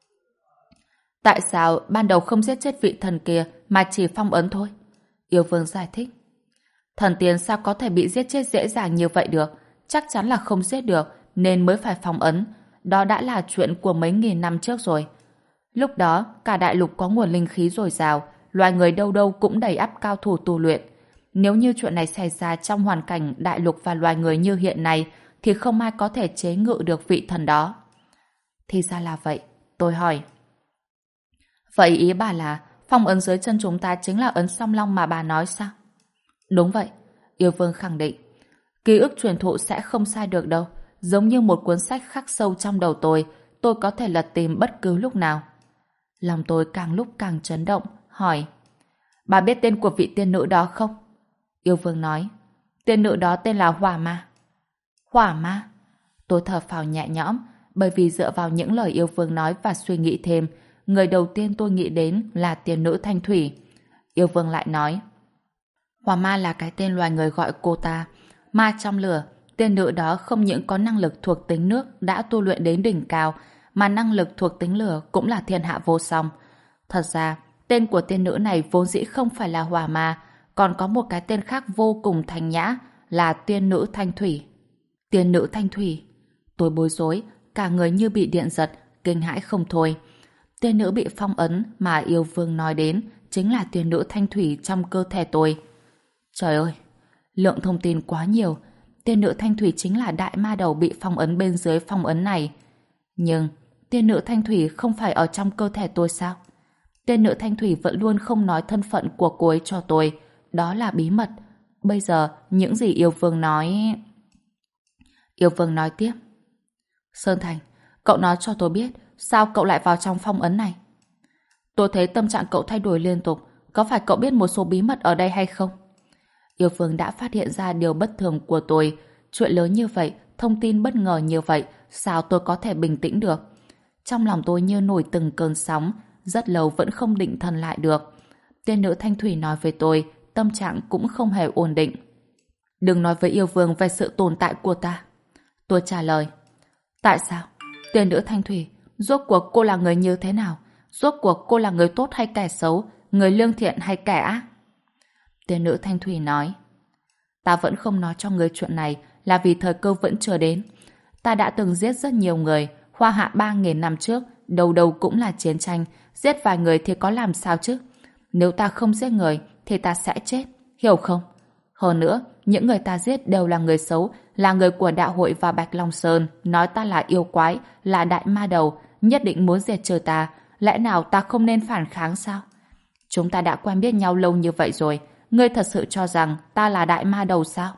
Tại sao ban đầu không giết chết vị thần kia mà chỉ phong ấn thôi? Yêu Vương giải thích. Thần tiên sao có thể bị giết chết dễ dàng như vậy được? Chắc chắn là không giết được nên mới phải phong ấn. Đó đã là chuyện của mấy nghìn năm trước rồi. Lúc đó, cả đại lục có nguồn linh khí dồi dào, loài người đâu đâu cũng đầy ắp cao thủ tu luyện. Nếu như chuyện này xảy ra trong hoàn cảnh đại lục và loài người như hiện nay, thì không ai có thể chế ngự được vị thần đó. Thì ra là vậy, tôi hỏi. Vậy ý bà là phong ấn dưới chân chúng ta chính là ấn song long mà bà nói sao? Đúng vậy, Yêu Vương khẳng định. Ký ức truyền thụ sẽ không sai được đâu. Giống như một cuốn sách khắc sâu trong đầu tôi có thể lật tìm bất cứ lúc nào. Lòng tôi càng lúc càng chấn động, hỏi. Bà biết tên của vị tiên nữ đó không? Yêu Vương nói. Tiên nữ đó tên là Hỏa Ma. Hỏa Ma? Tôi thở phào nhẹ nhõm, bởi vì dựa vào những lời Yêu Vương nói và suy nghĩ thêm, người đầu tiên tôi nghĩ đến là tiên nữ Thanh Thủy. Yêu Vương lại nói. Hỏa Ma là cái tên loài người gọi cô ta. Ma trong lửa, tiên nữ đó không những có năng lực thuộc tính nước đã tu luyện đến đỉnh cao, mà năng lực thuộc tính lửa cũng là thiên hạ vô song. Thật ra, tên của tiên nữ này vốn dĩ không phải là Hỏa Ma, còn có một cái tên khác vô cùng thanh nhã, là tiên nữ Thanh Thủy. Tiên nữ Thanh Thủy. Tôi bối rối, cả người như bị điện giật, kinh hãi không thôi. Tiên nữ bị phong ấn mà Yêu Vương nói đến chính là tiên nữ Thanh Thủy trong cơ thể tôi. Trời ơi, lượng thông tin quá nhiều. Tiên nữ Thanh Thủy chính là đại ma đầu bị phong ấn bên dưới phong ấn này. Nhưng tiên nữ Thanh Thủy không phải ở trong cơ thể tôi sao? Tiên nữ Thanh Thủy vẫn luôn không nói thân phận của cô ấy cho tôi. Đó là bí mật. Bây giờ, những gì Yêu Vương nói... Yêu Vương nói tiếp. Sơn Thành, cậu nói cho tôi biết sao cậu lại vào trong phong ấn này. Tôi thấy tâm trạng cậu thay đổi liên tục. Có phải cậu biết một số bí mật ở đây hay không? Yêu Vương đã phát hiện ra điều bất thường của tôi. Chuyện lớn như vậy, thông tin bất ngờ như vậy, sao tôi có thể bình tĩnh được? Trong lòng tôi như nổi từng cơn sóng, rất lâu vẫn không định thần lại được. Tiên nữ Thanh Thủy nói với tôi, tâm trạng cũng không hề ổn định. Đừng nói với Yêu Vương về sự tồn tại của ta. Tôi trả lời. Tại sao? Tiên nữ Thanh Thủy, rốt cuộc cô là người như thế nào? Rốt cuộc cô là người tốt hay kẻ xấu? Người lương thiện hay kẻ ác? Tiên nữ Thanh Thủy nói. Ta vẫn không nói cho người chuyện này là vì thời cơ vẫn chưa đến. Ta đã từng giết rất nhiều người. Hoa Hạ 3.000 năm trước, đầu đầu cũng là chiến tranh. Giết vài người thì có làm sao chứ? Nếu ta không giết người thì ta sẽ chết, hiểu không? Hơn nữa, những người ta giết đều là người xấu, là người của đạo hội và Bạch Long Sơn, nói ta là yêu quái, là đại ma đầu, nhất định muốn diệt trừ ta. Lẽ nào ta không nên phản kháng sao? Chúng ta đã quen biết nhau lâu như vậy rồi, ngươi thật sự cho rằng ta là đại ma đầu sao?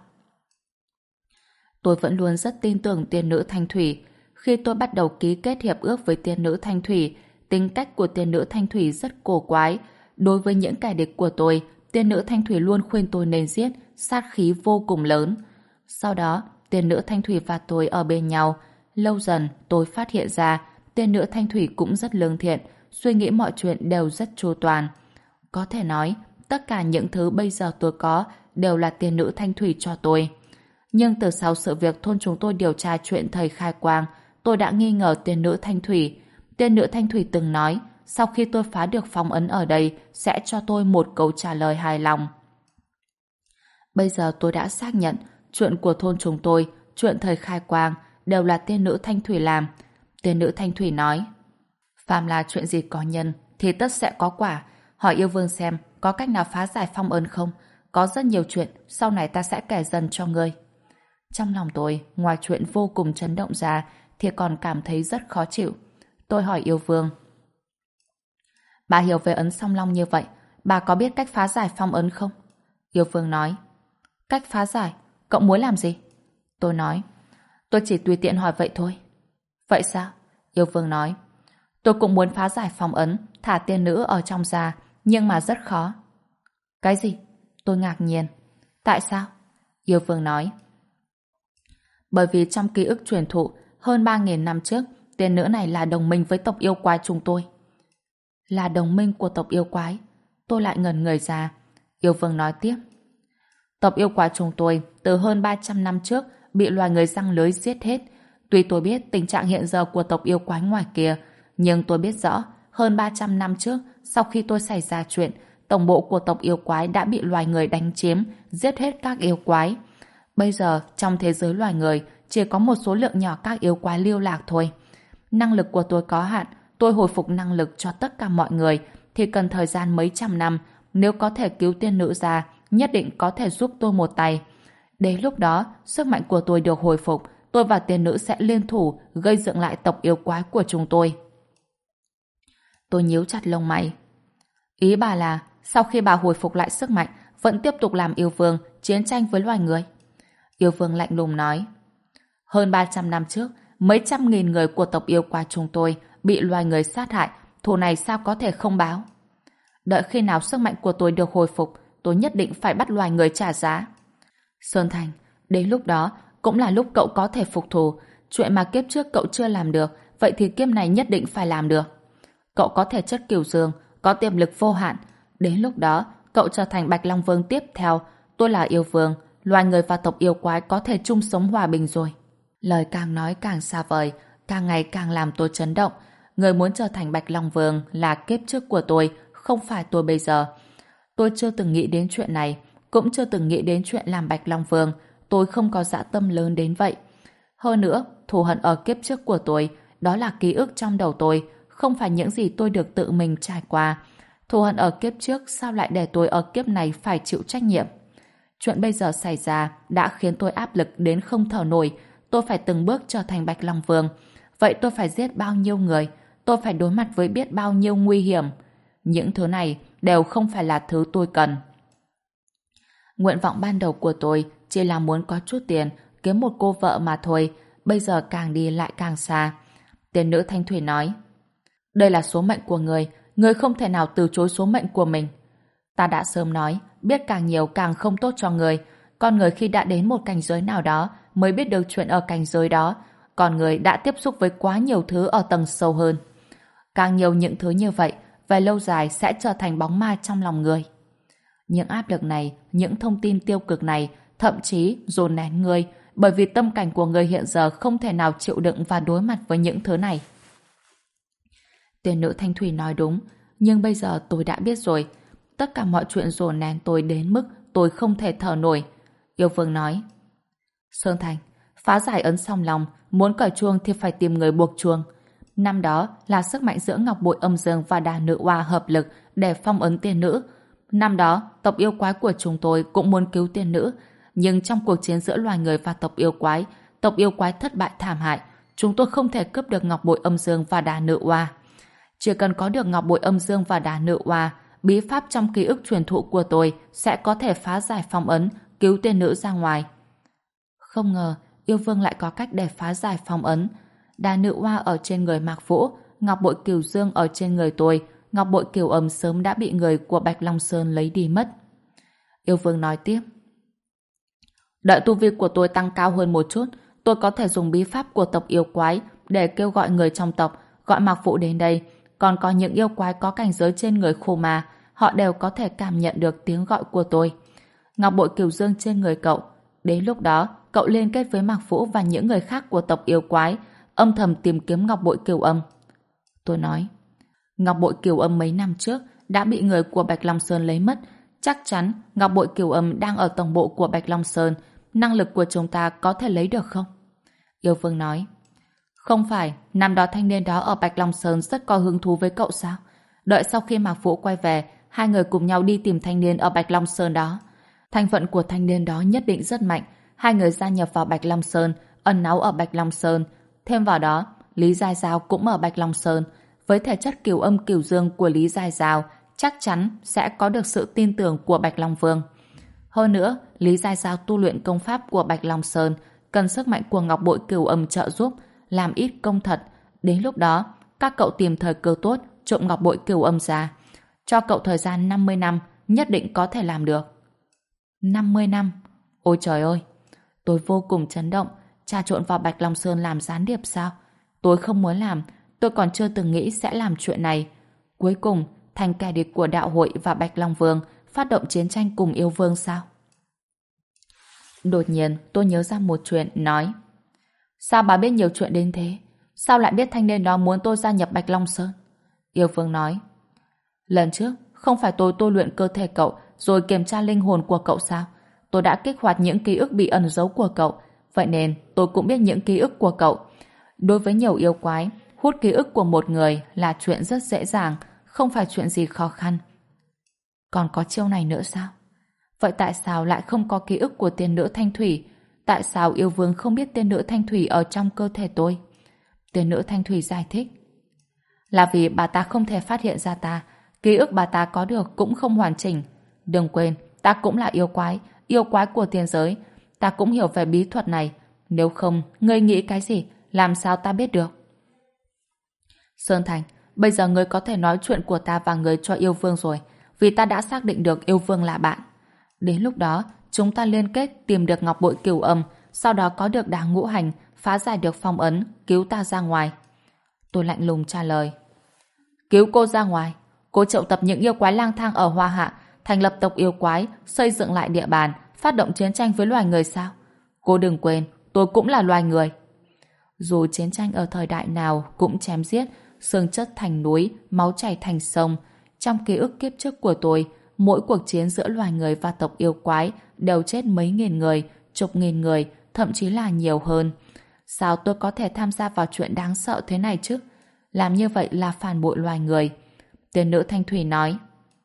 Tôi vẫn luôn rất tin tưởng tiên nữ Thanh Thủy. Khi tôi bắt đầu ký kết hiệp ước với tiên nữ Thanh Thủy, tính cách của tiên nữ Thanh Thủy rất cổ quái. Đối với những kẻ địch của tôi, tiên nữ Thanh Thủy luôn khuyên tôi nên giết, sát khí vô cùng lớn. Sau đó, tiên nữ Thanh Thủy và tôi ở bên nhau. Lâu dần, tôi phát hiện ra tiên nữ Thanh Thủy cũng rất lương thiện, suy nghĩ mọi chuyện đều rất chu toàn. Có thể nói, tất cả những thứ bây giờ tôi có đều là tiên nữ Thanh Thủy cho tôi. Nhưng từ sau sự việc thôn chúng tôi điều tra chuyện thầy khai quang, tôi đã nghi ngờ tiên nữ Thanh Thủy. Tiên nữ Thanh Thủy từng nói, sau khi tôi phá được phong ấn ở đây, sẽ cho tôi một câu trả lời hài lòng. Bây giờ tôi đã xác nhận, chuyện của thôn chúng tôi, chuyện thầy khai quang, đều là tiên nữ Thanh Thủy làm. Tiên nữ Thanh Thủy nói, phàm là chuyện gì có nhân, thì tất sẽ có quả. Hỏi Yêu Vương xem, có cách nào phá giải phong ấn không? Có rất nhiều chuyện, sau này ta sẽ kể dần cho ngươi. Trong lòng tôi, ngoài chuyện vô cùng chấn động ra, thì còn cảm thấy rất khó chịu. Tôi hỏi Yêu Vương. Bà hiểu về ấn song long như vậy, bà có biết cách phá giải phong ấn không? Yêu Vương nói. Cách phá giải? Cậu muốn làm gì? Tôi nói. Tôi chỉ tùy tiện hỏi vậy thôi. Vậy sao? Yêu Vương nói. Tôi cũng muốn phá giải phong ấn, thả tiên nữ ở trong ra, nhưng mà rất khó. Cái gì? Tôi ngạc nhiên. Tại sao? Yêu Vương nói. Bởi vì trong ký ức truyền thụ, hơn 3.000 năm trước, tiên nữ này là đồng minh với tộc yêu quái chúng tôi. Là đồng minh của tộc yêu quái? Tôi lại ngẩn người ra. Yêu Vương nói tiếp. Tộc yêu quái chúng tôi từ hơn 300 năm trước bị loài người giăng lưới giết hết. Tuy tôi biết tình trạng hiện giờ của tộc yêu quái ngoài kia, nhưng tôi biết rõ hơn 300 năm trước, sau khi tôi xảy ra chuyện, tổng bộ của tộc yêu quái đã bị loài người đánh chiếm, giết hết các yêu quái. Bây giờ, trong thế giới loài người, chỉ có một số lượng nhỏ các yêu quái lưu lạc thôi. Năng lực của tôi có hạn, tôi hồi phục năng lực cho tất cả mọi người, thì cần thời gian mấy trăm năm. Nếu có thể cứu tiên nữ ra, nhất định có thể giúp tôi một tay. Đến lúc đó, sức mạnh của tôi được hồi phục, tôi và tiên nữ sẽ liên thủ gây dựng lại tộc yêu quái của chúng tôi. Tôi nhíu chặt lông mày. Ý bà là, sau khi bà hồi phục lại sức mạnh, vẫn tiếp tục làm yêu vương, chiến tranh với loài người. Yêu vương lạnh lùng nói. Hơn 300 năm trước, mấy trăm nghìn người của tộc yêu quái chúng tôi bị loài người sát hại, thù này sao có thể không báo? Đợi khi nào sức mạnh của tôi được hồi phục, tôi nhất định phải bắt loài người trả giá. Sơn Thành, đến lúc đó cũng là lúc cậu có thể phục thù. Chuyện mà kiếp trước cậu chưa làm được, vậy thì kiếp này nhất định phải làm được. Cậu có thể chất cửu dương, có tiềm lực vô hạn. Đến lúc đó, cậu trở thành Bạch Long Vương tiếp theo. Tôi là yêu vương, loài người và tộc yêu quái có thể chung sống hòa bình rồi. Lời càng nói càng xa vời, càng ngày càng làm tôi chấn động. Người muốn trở thành Bạch Long Vương là kiếp trước của tôi, không phải tôi bây giờ. Tôi chưa từng nghĩ đến chuyện này, cũng chưa từng nghĩ đến chuyện làm Bạch Long Vương. Tôi không có dã tâm lớn đến vậy. Hơn nữa, thù hận ở kiếp trước của tôi, đó là ký ức trong đầu tôi, không phải những gì tôi được tự mình trải qua. Thù hận ở kiếp trước sao lại để tôi ở kiếp này phải chịu trách nhiệm? Chuyện bây giờ xảy ra đã khiến tôi áp lực đến không thở nổi. Tôi phải từng bước trở thành Bạch Long Vương. Vậy tôi phải giết bao nhiêu người? Tôi phải đối mặt với biết bao nhiêu nguy hiểm? Những thứ này đều không phải là thứ tôi cần. Nguyện vọng ban đầu của tôi chỉ là muốn có chút tiền, kiếm một cô vợ mà thôi. Bây giờ càng đi lại càng xa. Tiên nữ Thanh Thủy nói, đây là số mệnh của người không thể nào từ chối số mệnh của mình. Ta đã sớm nói, biết càng nhiều càng không tốt cho người. Con người khi đã đến một cảnh giới nào đó mới biết được chuyện ở cảnh giới đó. Còn người đã tiếp xúc với quá nhiều thứ ở tầng sâu hơn. Càng nhiều những thứ như vậy, về lâu dài sẽ trở thành bóng ma trong lòng người. Những áp lực này, những thông tin tiêu cực này, thậm chí dồn nén người, bởi vì tâm cảnh của người hiện giờ không thể nào chịu đựng và đối mặt với những thứ này. Tiên nữ Thanh Thủy nói đúng, nhưng bây giờ tôi đã biết rồi. Tất cả mọi chuyện dồn nén tôi đến mức tôi không thể thở nổi. Yêu vương nói, Sơn Thành, phá giải ấn song lòng, muốn cởi chuông thì phải tìm người buộc chuông. Năm đó là sức mạnh giữa Ngọc Bội Âm Dương và Đà Nữ Oa hợp lực để phong ấn tiên nữ. Năm đó, tộc yêu quái của chúng tôi cũng muốn cứu tiên nữ, nhưng trong cuộc chiến giữa loài người và tộc yêu quái thất bại thảm hại. Chúng tôi không thể cướp được Ngọc Bội Âm Dương và Đà Nữ Oa. Chỉ cần có được Ngọc Bội Âm Dương và Đà Nữ Oa, bí pháp trong ký ức truyền thụ của tôi sẽ có thể phá giải phong ấn, cứu tiên nữ ra ngoài. Không ngờ, yêu vương lại có cách để phá giải phong ấn. Đà Nữ Oa ở trên người Mạc Vũ, Ngọc Bội Cửu Dương ở trên người tôi, Ngọc Bội Cửu Âm sớm đã bị người của Bạch Long Sơn lấy đi mất. Yêu vương nói tiếp, đợi tu vi của tôi tăng cao hơn một chút, tôi có thể dùng bí pháp của tộc yêu quái để kêu gọi người trong tộc, gọi Mạc Vũ đến đây. Còn có những yêu quái có cảnh giới trên người khô ma, họ đều có thể cảm nhận được tiếng gọi của tôi. Ngọc Bội Cửu Dương trên người cậu. Đến lúc đó, cậu liên kết với Mạc Vũ và những người khác của tộc yêu quái, âm thầm tìm kiếm Ngọc Bội Cửu Âm. Tôi nói, Ngọc Bội Cửu Âm mấy năm trước đã bị người của Bạch Long Sơn lấy mất. Chắc chắn Ngọc Bội Cửu Âm đang ở tổng bộ của Bạch Long Sơn. Năng lực của chúng ta có thể lấy được không? Yêu vương nói, không phải, năm đó thanh niên đó ở Bạch Long Sơn rất có hứng thú với cậu sao? Đợi sau khi Mạc Vũ quay về, hai người cùng nhau đi tìm thanh niên ở Bạch Long Sơn đó. Thành phận của thanh niên đó nhất định rất mạnh. Hai người gia nhập vào Bạch Long Sơn, ẩn náu ở Bạch Long Sơn. Thêm vào đó, Lý Giai Giao cũng ở Bạch Long Sơn. Với thể chất cửu âm cửu dương của Lý Giai Giao, chắc chắn sẽ có được sự tin tưởng của Bạch Long Vương. Hơn nữa, Lý Giai Giao tu luyện công pháp của Bạch Long Sơn, cần sức mạnh của Ngọc Bội Cửu Âm trợ giúp, làm ít công thật. Đến lúc đó, các cậu tìm thời cơ tốt trộm Ngọc Bội Cửu Âm ra. Cho cậu thời gian 50 năm, nhất định có thể làm được. 50 năm? Ôi trời ơi! Tôi vô cùng chấn động. Trà trộn vào Bạch Long Sơn làm gián điệp sao? Tôi không muốn làm. Tôi còn chưa từng nghĩ sẽ làm chuyện này. Cuối cùng, thành kẻ địch của đạo hội và Bạch Long Vương, phát động chiến tranh cùng yêu vương sao? Đột nhiên, tôi nhớ ra một chuyện, nói, sao bà biết nhiều chuyện đến thế? Sao lại biết thanh niên đó muốn tôi gia nhập Bạch Long Sơn? Yêu vương nói, lần trước, không phải tôi tu luyện cơ thể cậu rồi kiểm tra linh hồn của cậu sao? Tôi đã kích hoạt những ký ức bị ẩn giấu của cậu, vậy nên tôi cũng biết những ký ức của cậu. Đối với nhiều yêu quái, hút ký ức của một người là chuyện rất dễ dàng, không phải chuyện gì khó khăn. Còn có chiêu này nữa sao? Vậy tại sao lại không có ký ức của tiên nữ Thanh Thủy? Tại sao yêu vương không biết tiên nữ Thanh Thủy ở trong cơ thể tôi? Tiên nữ Thanh Thủy giải thích. Là vì bà ta không thể phát hiện ra ta, ký ức bà ta có được cũng không hoàn chỉnh. Đừng quên, ta cũng là yêu quái của tiên giới. Ta cũng hiểu về bí thuật này. Nếu không, ngươi nghĩ cái gì? Làm sao ta biết được? Sơn Thành, bây giờ ngươi có thể nói chuyện của ta và ngươi cho yêu vương rồi, vì ta đã xác định được yêu vương là bạn. Đến lúc đó, chúng ta liên kết tìm được ngọc bội cửu âm, sau đó có được đá ngũ hành, phá giải được phong ấn, cứu ta ra ngoài. Tôi lạnh lùng trả lời. Cứu cô ra ngoài? Cô triệu tập những yêu quái lang thang ở Hoa Hạ, thành lập tộc yêu quái, xây dựng lại địa bàn, phát động chiến tranh với loài người sao? Cô đừng quên, tôi cũng là loài người. Dù chiến tranh ở thời đại nào cũng chém giết, xương chất thành núi, máu chảy thành sông. Trong ký ức kiếp trước của tôi, mỗi cuộc chiến giữa loài người và tộc yêu quái đều chết mấy nghìn người, chục nghìn người, thậm chí là nhiều hơn. Sao tôi có thể tham gia vào chuyện đáng sợ thế này chứ? Làm như vậy là phản bội loài người. Tiên nữ Thanh Thủy nói.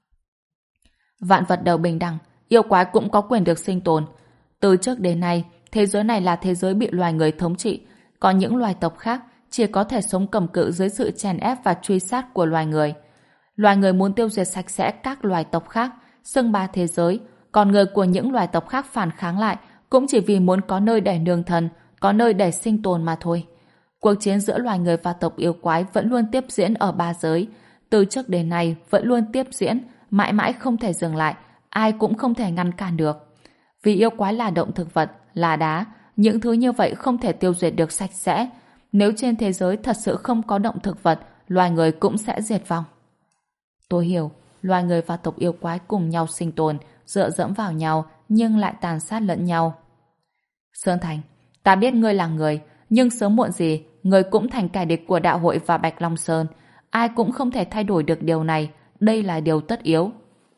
Vạn vật đều bình đẳng, yêu quái cũng có quyền được sinh tồn. Từ trước đến nay, thế giới này là thế giới bị loài người thống trị, còn những loài tộc khác chỉ có thể sống cầm cự dưới sự chèn ép và truy sát của loài người. Loài người muốn tiêu diệt sạch sẽ các loài tộc khác, xưng bá thế giới, còn người của những loài tộc khác phản kháng lại cũng chỉ vì muốn có nơi để nương thân, có nơi để sinh tồn mà thôi. Cuộc chiến giữa loài người và tộc yêu quái vẫn luôn tiếp diễn ở ba giới, từ trước đến nay vẫn luôn tiếp diễn, mãi mãi không thể dừng lại, ai cũng không thể ngăn cản được. Vì yêu quái là động thực vật, là đá, những thứ như vậy không thể tiêu diệt được sạch sẽ. Nếu trên thế giới thật sự không có động thực vật, loài người cũng sẽ diệt vong. Tôi hiểu, loài người và tộc yêu quái cùng nhau sinh tồn, dựa dẫm vào nhau, nhưng lại tàn sát lẫn nhau. Sơn Thành, ta biết ngươi là người, nhưng sớm muộn gì, ngươi cũng thành kẻ địch của đạo hội và Bạch Long Sơn. Ai cũng không thể thay đổi được điều này, đây là điều tất yếu.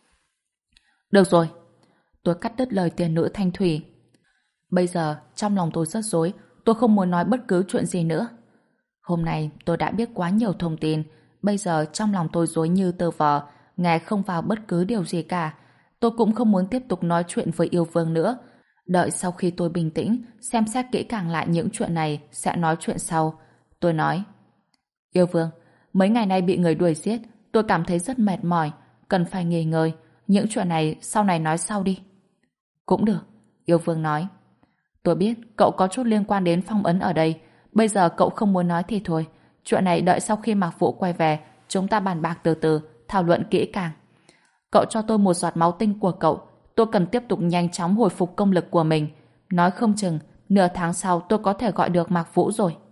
Được rồi. Tôi cắt đứt lời tiên nữ Thanh Thủy. Bây giờ, trong lòng tôi rất rối, tôi không muốn nói bất cứ chuyện gì nữa. Hôm nay, tôi đã biết quá nhiều thông tin, bây giờ trong lòng tôi rối như tơ vò, nghe không vào bất cứ điều gì cả. Tôi cũng không muốn tiếp tục nói chuyện với yêu vương nữa. Đợi sau khi tôi bình tĩnh, xem xét kỹ càng lại những chuyện này, sẽ nói chuyện sau. Tôi nói, yêu vương, mấy ngày nay bị người đuổi giết, tôi cảm thấy rất mệt mỏi, cần phải nghỉ ngơi. Những chuyện này sau này nói sau đi. Cũng được, yêu vương nói. Tôi biết cậu có chút liên quan đến phong ấn ở đây. Bây giờ cậu không muốn nói thì thôi. Chuyện này đợi sau khi Mạc Vũ quay về, chúng ta bàn bạc từ từ, thảo luận kỹ càng. Cậu cho tôi một giọt máu tinh của cậu. Tôi cần tiếp tục nhanh chóng hồi phục công lực của mình. Nói không chừng, nửa tháng sau tôi có thể gọi được Mạc Vũ rồi.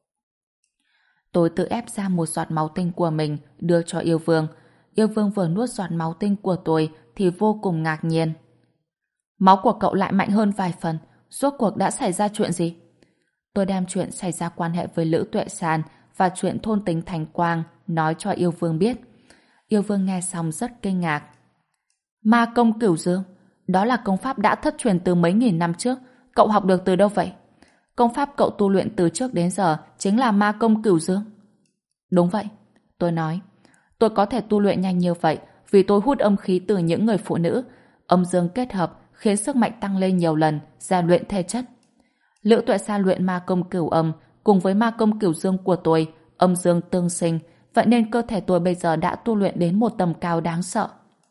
Tôi tự ép ra một giọt máu tinh của mình, đưa cho yêu vương. Yêu vương vừa nuốt giọt máu tinh của tôi thì vô cùng ngạc nhiên. Máu của cậu lại mạnh hơn vài phần. Rốt cuộc đã xảy ra chuyện gì? Tôi đem chuyện xảy ra quan hệ với Lữ Tuệ Sàn và chuyện thôn tính Thành Quang nói cho yêu vương biết. Yêu vương nghe xong rất kinh ngạc. Ma công Cửu Dương? Đó là công pháp đã thất truyền từ mấy nghìn năm trước. Cậu học được từ đâu vậy? Công pháp cậu tu luyện từ trước đến giờ chính là ma công Cửu Dương. Đúng vậy, tôi nói. Tôi có thể tu luyện nhanh như vậy vì tôi hút âm khí từ những người phụ nữ. Âm dương kết hợp khiến sức mạnh tăng lên nhiều lần, rèn luyện thể chất. Lữ Tuệ Sa luyện ma công Cửu Âm cùng với ma công Cửu Dương của tôi, âm dương tương sinh, vậy nên cơ thể tôi bây giờ đã tu luyện đến một tầm cao đáng sợ.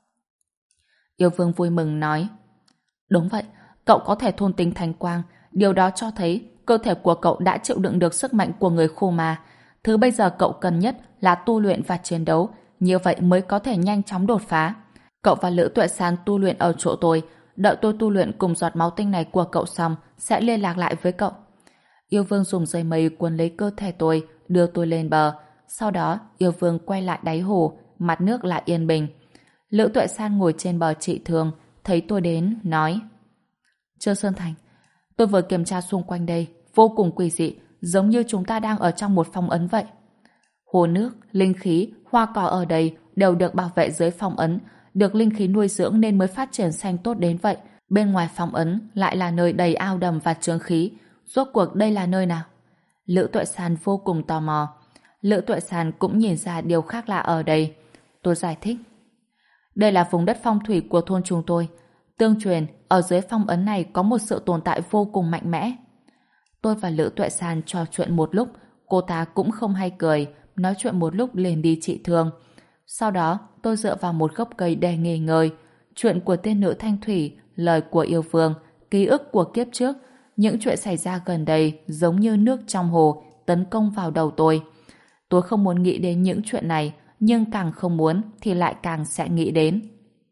Yêu vương vui mừng nói, đúng vậy, cậu có thể thôn tính Thành Quang, điều đó cho thấy cơ thể của cậu đã chịu đựng được sức mạnh của người khô ma. Thứ bây giờ cậu cần nhất là tu luyện và chiến đấu, như vậy mới có thể nhanh chóng đột phá. Cậu và Lữ Tuệ San tu luyện ở chỗ tôi, đợi tôi tu luyện cùng giọt máu tinh này của cậu xong sẽ liên lạc lại với cậu. Yêu vương dùng dây mây cuốn lấy cơ thể tôi, đưa tôi lên bờ. Sau đó yêu vương quay lại đáy hồ, mặt nước lại yên bình. Lữ Tuệ San ngồi trên bờ trị thương, thấy tôi đến, nói: Trương Sơn Thành, tôi vừa kiểm tra xung quanh đây, vô cùng quỷ dị, giống như chúng ta đang ở trong một phong ấn vậy. Hồ nước, linh khí, hoa cỏ ở đây đều được bảo vệ dưới phong ấn, được linh khí nuôi dưỡng nên mới phát triển xanh tốt đến vậy. Bên ngoài phong ấn lại là nơi đầy ao đầm và chướng khí. Rốt cuộc đây là nơi nào? Lữ Tuệ San vô cùng tò mò. Lữ Tuệ San cũng nhìn ra điều khác lạ ở đây. Tôi giải thích. Đây là vùng đất phong thủy của thôn chúng tôi. Tương truyền, ở dưới phong ấn này có một sự tồn tại vô cùng mạnh mẽ. Tôi và Lữ Tuệ San trò chuyện một lúc, cô ta cũng không hay cười, nói chuyện một lúc liền đi trị thương. Sau đó, tôi dựa vào một gốc cây để nghỉ ngơi. Chuyện của tiên nữ Thanh Thủy, lời của yêu vương, ký ức của kiếp trước, những chuyện xảy ra gần đây giống như nước trong hồ tấn công vào đầu tôi. Tôi không muốn nghĩ đến những chuyện này, nhưng càng không muốn thì lại càng sẽ nghĩ đến.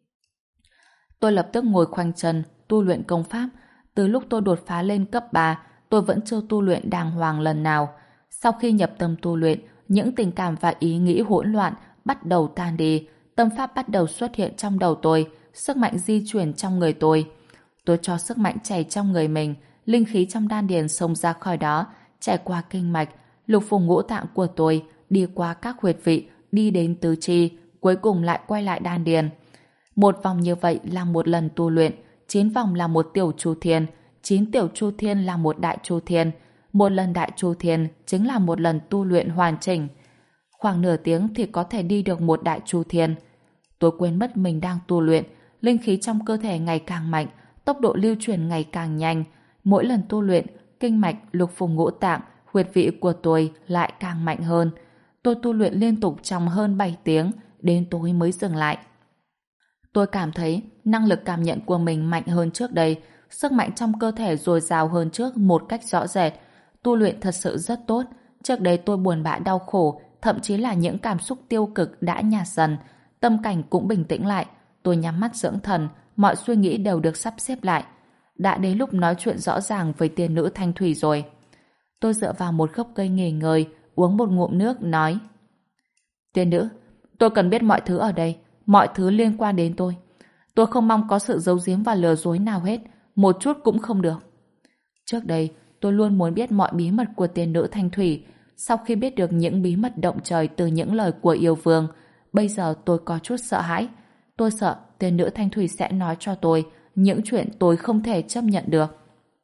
Tôi lập tức ngồi khoanh chân, tu luyện công pháp. Từ lúc tôi đột phá lên cấp 3, tôi vẫn chưa tu luyện đàng hoàng lần nào. Sau khi nhập tâm tu luyện, những tình cảm và ý nghĩ hỗn loạn bắt đầu tan đi, tâm pháp bắt đầu xuất hiện trong đầu tôi, sức mạnh di chuyển trong người tôi. Tôi cho sức mạnh chảy trong người mình, linh khí trong đan điền xông ra khỏi đó, trải qua kinh mạch, lục phủ ngũ tạng của tôi, đi qua các huyệt vị, đi đến tứ chi, cuối cùng lại quay lại đan điền. Một vòng như vậy là một lần tu luyện, 9 vòng là một tiểu chu thiên, 9 tiểu chu thiên là một đại chu thiên, một lần đại chu thiên chính là một lần tu luyện hoàn chỉnh. Khoảng nửa tiếng thì có thể đi được một đại chu thiên. Tôi quên mất mình đang tu luyện, linh khí trong cơ thể ngày càng mạnh, tốc độ lưu chuyển ngày càng nhanh. Mỗi lần tu luyện, kinh mạch, lục phủ ngũ tạng, huyệt vị của tôi lại càng mạnh hơn. Tôi tu luyện liên tục trong hơn 7 tiếng, đến tối mới dừng lại. Tôi cảm thấy năng lực cảm nhận của mình mạnh hơn trước đây, sức mạnh trong cơ thể dồi dào hơn trước một cách rõ rệt. Tu luyện thật sự rất tốt. Trước đây tôi buồn bã đau khổ, thậm chí là những cảm xúc tiêu cực đã nhạt dần, tâm cảnh cũng bình tĩnh lại. Tôi nhắm mắt dưỡng thần, mọi suy nghĩ đều được sắp xếp lại. Đã đến lúc nói chuyện rõ ràng với tiên nữ Thanh Thủy rồi. Tôi dựa vào một gốc cây nghỉ ngơi, uống một ngụm nước, nói: Tiên nữ, tôi cần biết mọi thứ ở đây, mọi thứ liên quan đến tôi. Tôi không mong có sự giấu giếm và lừa dối nào hết, một chút cũng không được. Trước đây, tôi luôn muốn biết mọi bí mật của tiên nữ Thanh Thủy. Sau khi biết được những bí mật động trời từ những lời của yêu vương, bây giờ tôi có chút sợ hãi. Tôi sợ tiên nữ Thanh Thủy sẽ nói cho tôi những chuyện tôi không thể chấp nhận được.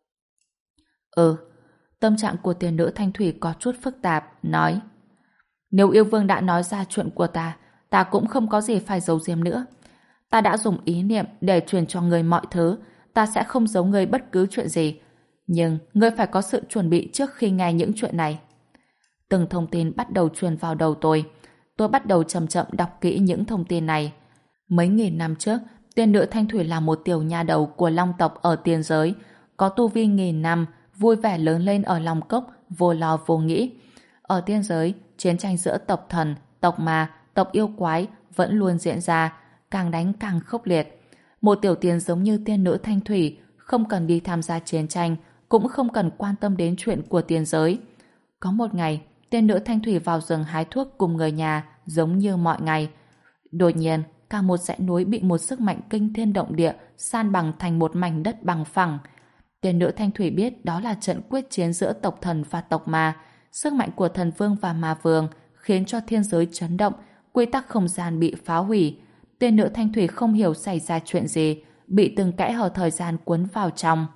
Tâm trạng của tiên nữ Thanh Thủy có chút phức tạp, nói: Nếu yêu vương đã nói ra chuyện của ta cũng không có gì phải giấu giếm nữa. Ta đã dùng ý niệm để truyền cho người mọi thứ, ta sẽ không giấu người bất cứ chuyện gì. Nhưng ngươi phải có sự chuẩn bị trước khi nghe những chuyện này. Từng thông tin bắt đầu truyền vào đầu tôi. Tôi bắt đầu chậm chậm đọc kỹ những thông tin này. Mấy nghìn năm trước, tiên nữ Thanh Thủy là một tiểu nha đầu của Long tộc ở tiên giới, có tu vi nghìn năm, vui vẻ lớn lên ở Long Cốc, vô lo vô nghĩ. Ở tiên giới, chiến tranh giữa tộc thần, tộc ma, tộc yêu quái vẫn luôn diễn ra, càng đánh càng khốc liệt. Một tiểu tiên giống như tiên nữ Thanh Thủy không cần đi tham gia chiến tranh, cũng không cần quan tâm đến chuyện của tiên giới. Có một ngày, tiên nữ Thanh Thủy vào rừng hái thuốc cùng người nhà, giống như mọi ngày. Đột nhiên, cả một dãy núi bị một sức mạnh kinh thiên động địa san bằng thành một mảnh đất bằng phẳng. Tiên nữ Thanh Thủy biết đó là trận quyết chiến giữa tộc thần và tộc ma. Sức mạnh của thần vương và ma vương khiến cho thiên giới chấn động, quy tắc không gian bị phá hủy. Tiên nữ Thanh Thủy không hiểu xảy ra chuyện gì, bị từng kẽ hở thời gian cuốn vào trong.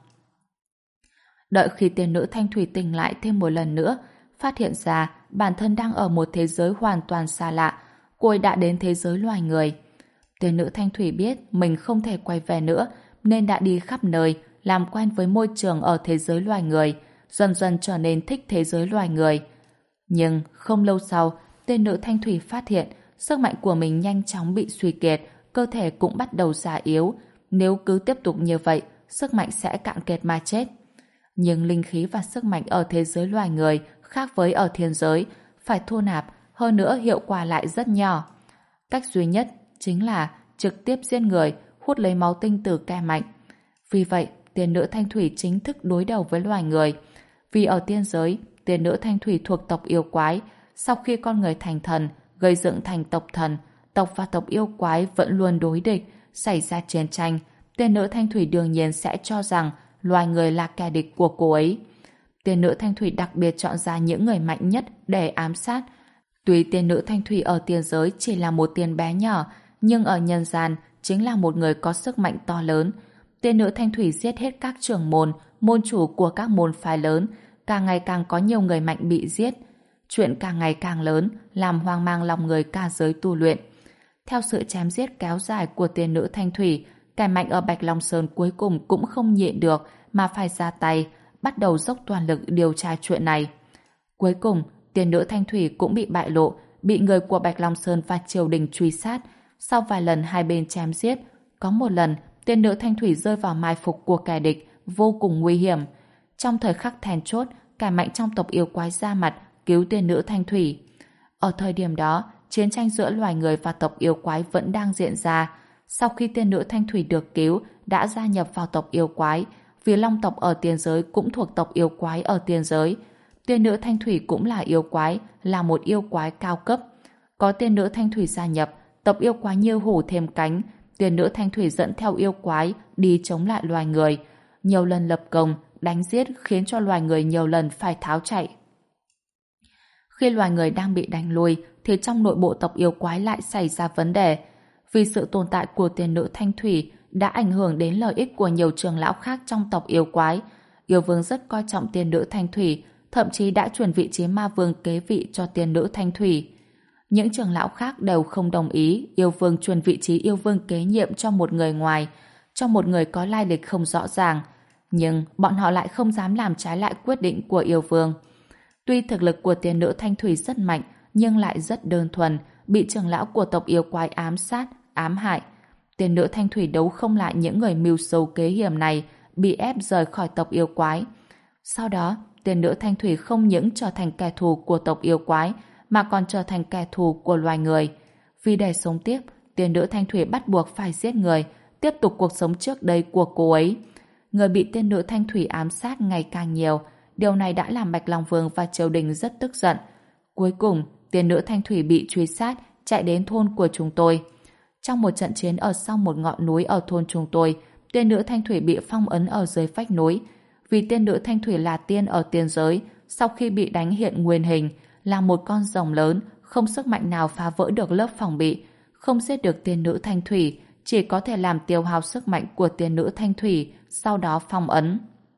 Đợi khi tiên nữ Thanh Thủy tỉnh lại thêm một lần nữa, phát hiện ra bản thân đang ở một thế giới hoàn toàn xa lạ. Cô ấy đã đến thế giới loài người. Tiên nữ Thanh Thủy biết mình không thể quay về nữa, nên đã đi khắp nơi, làm quen với môi trường ở thế giới loài người, dần dần trở nên thích thế giới loài người. Nhưng không lâu sau, tiên nữ Thanh Thủy phát hiện sức mạnh của mình nhanh chóng bị suy kiệt, cơ thể cũng bắt đầu già yếu. Nếu cứ tiếp tục như vậy, sức mạnh sẽ cạn kiệt mà chết. Nhưng linh khí và sức mạnh ở thế giới loài người khác với ở thiên giới, phải thu nạp, hơn nữa hiệu quả lại rất nhỏ. Cách duy nhất chính là trực tiếp giết người, hút lấy máu tinh từ kẻ mạnh. Vì vậy, tiên nữ Thanh Thủy chính thức đối đầu với loài người. Vì ở tiên giới, tiên nữ Thanh Thủy thuộc tộc yêu quái. Sau khi con người thành thần, gây dựng thành tộc thần, tộc và tộc yêu quái vẫn luôn đối địch, xảy ra chiến tranh. Tiên nữ Thanh Thủy đương nhiên sẽ cho rằng loài người là kẻ địch của cô ấy. Tiên nữ Thanh Thủy đặc biệt chọn ra những người mạnh nhất để ám sát. Tuy tiên nữ Thanh Thủy ở tiên giới chỉ là một tiên bé nhỏ, nhưng ở nhân gian chính là một người có sức mạnh to lớn. Tiên nữ Thanh Thủy giết hết các trưởng môn, môn chủ của các môn phái lớn, càng ngày càng có nhiều người mạnh bị giết. Chuyện càng ngày càng lớn, làm hoang mang lòng người cả giới tu luyện. Theo sự chém giết kéo dài của tiên nữ Thanh Thủy, kẻ mạnh ở Bạch Long Sơn cuối cùng cũng không nhịn được mà phải ra tay, bắt đầu dốc toàn lực điều tra chuyện này. Cuối cùng, tiên nữ Thanh Thủy cũng bị bại lộ, bị người của Bạch Long Sơn và triều đình truy sát. Sau vài lần hai bên chém giết, có một lần tiên nữ Thanh Thủy rơi vào mai phục của kẻ địch, vô cùng nguy hiểm. Trong thời khắc then chốt, kẻ mạnh trong tộc yêu quái ra mặt cứu tiên nữ Thanh Thủy. Ở thời điểm đó, chiến tranh giữa loài người và tộc yêu quái vẫn đang diễn ra. Sau khi tiên nữ Thanh Thủy được cứu, đã gia nhập vào tộc yêu quái, vì long tộc ở tiên giới cũng thuộc tộc yêu quái ở tiên giới. Tiên nữ Thanh Thủy cũng là yêu quái, là một yêu quái cao cấp. Có tiên nữ Thanh Thủy gia nhập, tộc yêu quái như hổ thêm cánh, tiên nữ Thanh Thủy dẫn theo yêu quái đi chống lại loài người. Nhiều lần lập công, đánh giết khiến cho loài người nhiều lần phải tháo chạy. Khi loài người đang bị đánh lui, thì trong nội bộ tộc yêu quái lại xảy ra vấn đề. Vì sự tồn tại của tiên nữ Thanh Thủy đã ảnh hưởng đến lợi ích của nhiều trưởng lão khác trong tộc yêu quái. Yêu vương rất coi trọng tiên nữ Thanh Thủy, thậm chí đã chuyển vị trí ma vương kế vị cho tiên nữ Thanh Thủy. Những trưởng lão khác đều không đồng ý yêu vương truyền vị trí yêu vương kế nhiệm cho một người ngoài, cho một người có lai lịch không rõ ràng. Nhưng bọn họ lại không dám làm trái lại quyết định của yêu vương. Tuy thực lực của tiên nữ Thanh Thủy rất mạnh, nhưng lại rất đơn thuần, bị trưởng lão của tộc yêu quái ám sát, ám hại. Tiên nữ Thanh Thủy đấu không lại những người mưu sâu kế hiểm này, bị ép rời khỏi tộc yêu quái. Sau đó, tiên nữ Thanh Thủy không những trở thành kẻ thù của tộc yêu quái, mà còn trở thành kẻ thù của loài người. Vì để sống tiếp, tiên nữ Thanh Thủy bắt buộc phải giết người, tiếp tục cuộc sống trước đây của cô ấy. Người bị tiên nữ Thanh Thủy ám sát ngày càng nhiều, điều này đã làm Bạch Long Vương và triều đình rất tức giận. Cuối cùng, tiên nữ Thanh Thủy bị truy sát, chạy đến thôn của chúng tôi. Trong một trận chiến ở sau một ngọn núi ở thôn chúng tôi, tiên nữ Thanh Thủy bị phong ấn ở dưới vách núi. Vì tiên nữ Thanh Thủy là tiên ở tiên giới, sau khi bị đánh hiện nguyên hình, là một con rồng lớn, không sức mạnh nào phá vỡ được lớp phòng bị, không giết được tiên nữ Thanh Thủy, chỉ có thể làm tiêu hao sức mạnh của tiên nữ Thanh Thủy, sau đó phong ấn.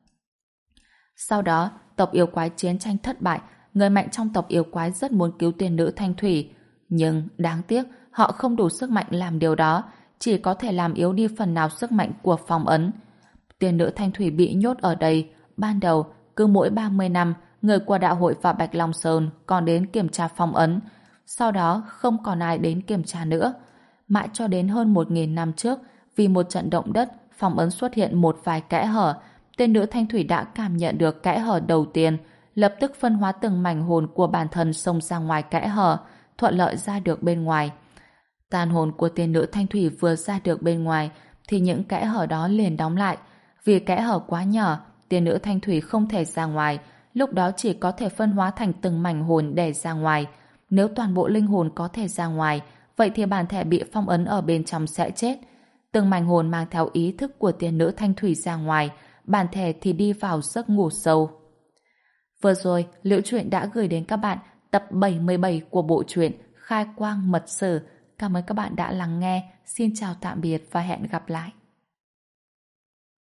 Sau đó, tộc yêu quái chiến tranh thất bại, người mạnh trong tộc yêu quái rất muốn cứu tiên nữ Thanh Thủy. Nhưng, đáng tiếc, họ không đủ sức mạnh làm điều đó, chỉ có thể làm yếu đi phần nào sức mạnh của phong ấn. Tiên nữ Thanh Thủy bị nhốt ở đây. Ban đầu, cứ mỗi 30 năm, người của đạo hội và Bạch Long Sơn còn đến kiểm tra phong ấn. Sau đó, không còn ai đến kiểm tra nữa. Mãi cho đến hơn 1.000 năm trước, vì một trận động đất, phong ấn xuất hiện một vài kẽ hở. Tiên nữ Thanh Thủy đã cảm nhận được kẽ hở đầu tiên, lập tức phân hóa từng mảnh hồn của bản thân xông ra ngoài kẽ hở, thuận lợi ra được bên ngoài. Tàn hồn của tiên nữ Thanh Thủy vừa ra được bên ngoài, thì những kẽ hở đó liền đóng lại. Vì kẽ hở quá nhỏ, tiên nữ Thanh Thủy không thể ra ngoài, lúc đó chỉ có thể phân hóa thành từng mảnh hồn để ra ngoài. Nếu toàn bộ linh hồn có thể ra ngoài, vậy thì bản thể bị phong ấn ở bên trong sẽ chết. Từng mảnh hồn mang theo ý thức của tiên nữ Thanh Thủy ra ngoài, bản thể thì đi vào giấc ngủ sâu. Vừa rồi, Liễu Chuyện đã gửi đến các bạn tập 77 của bộ truyện Khai Quang Mật Sử. Cảm ơn các bạn đã lắng nghe. Xin chào tạm biệt và hẹn gặp lại.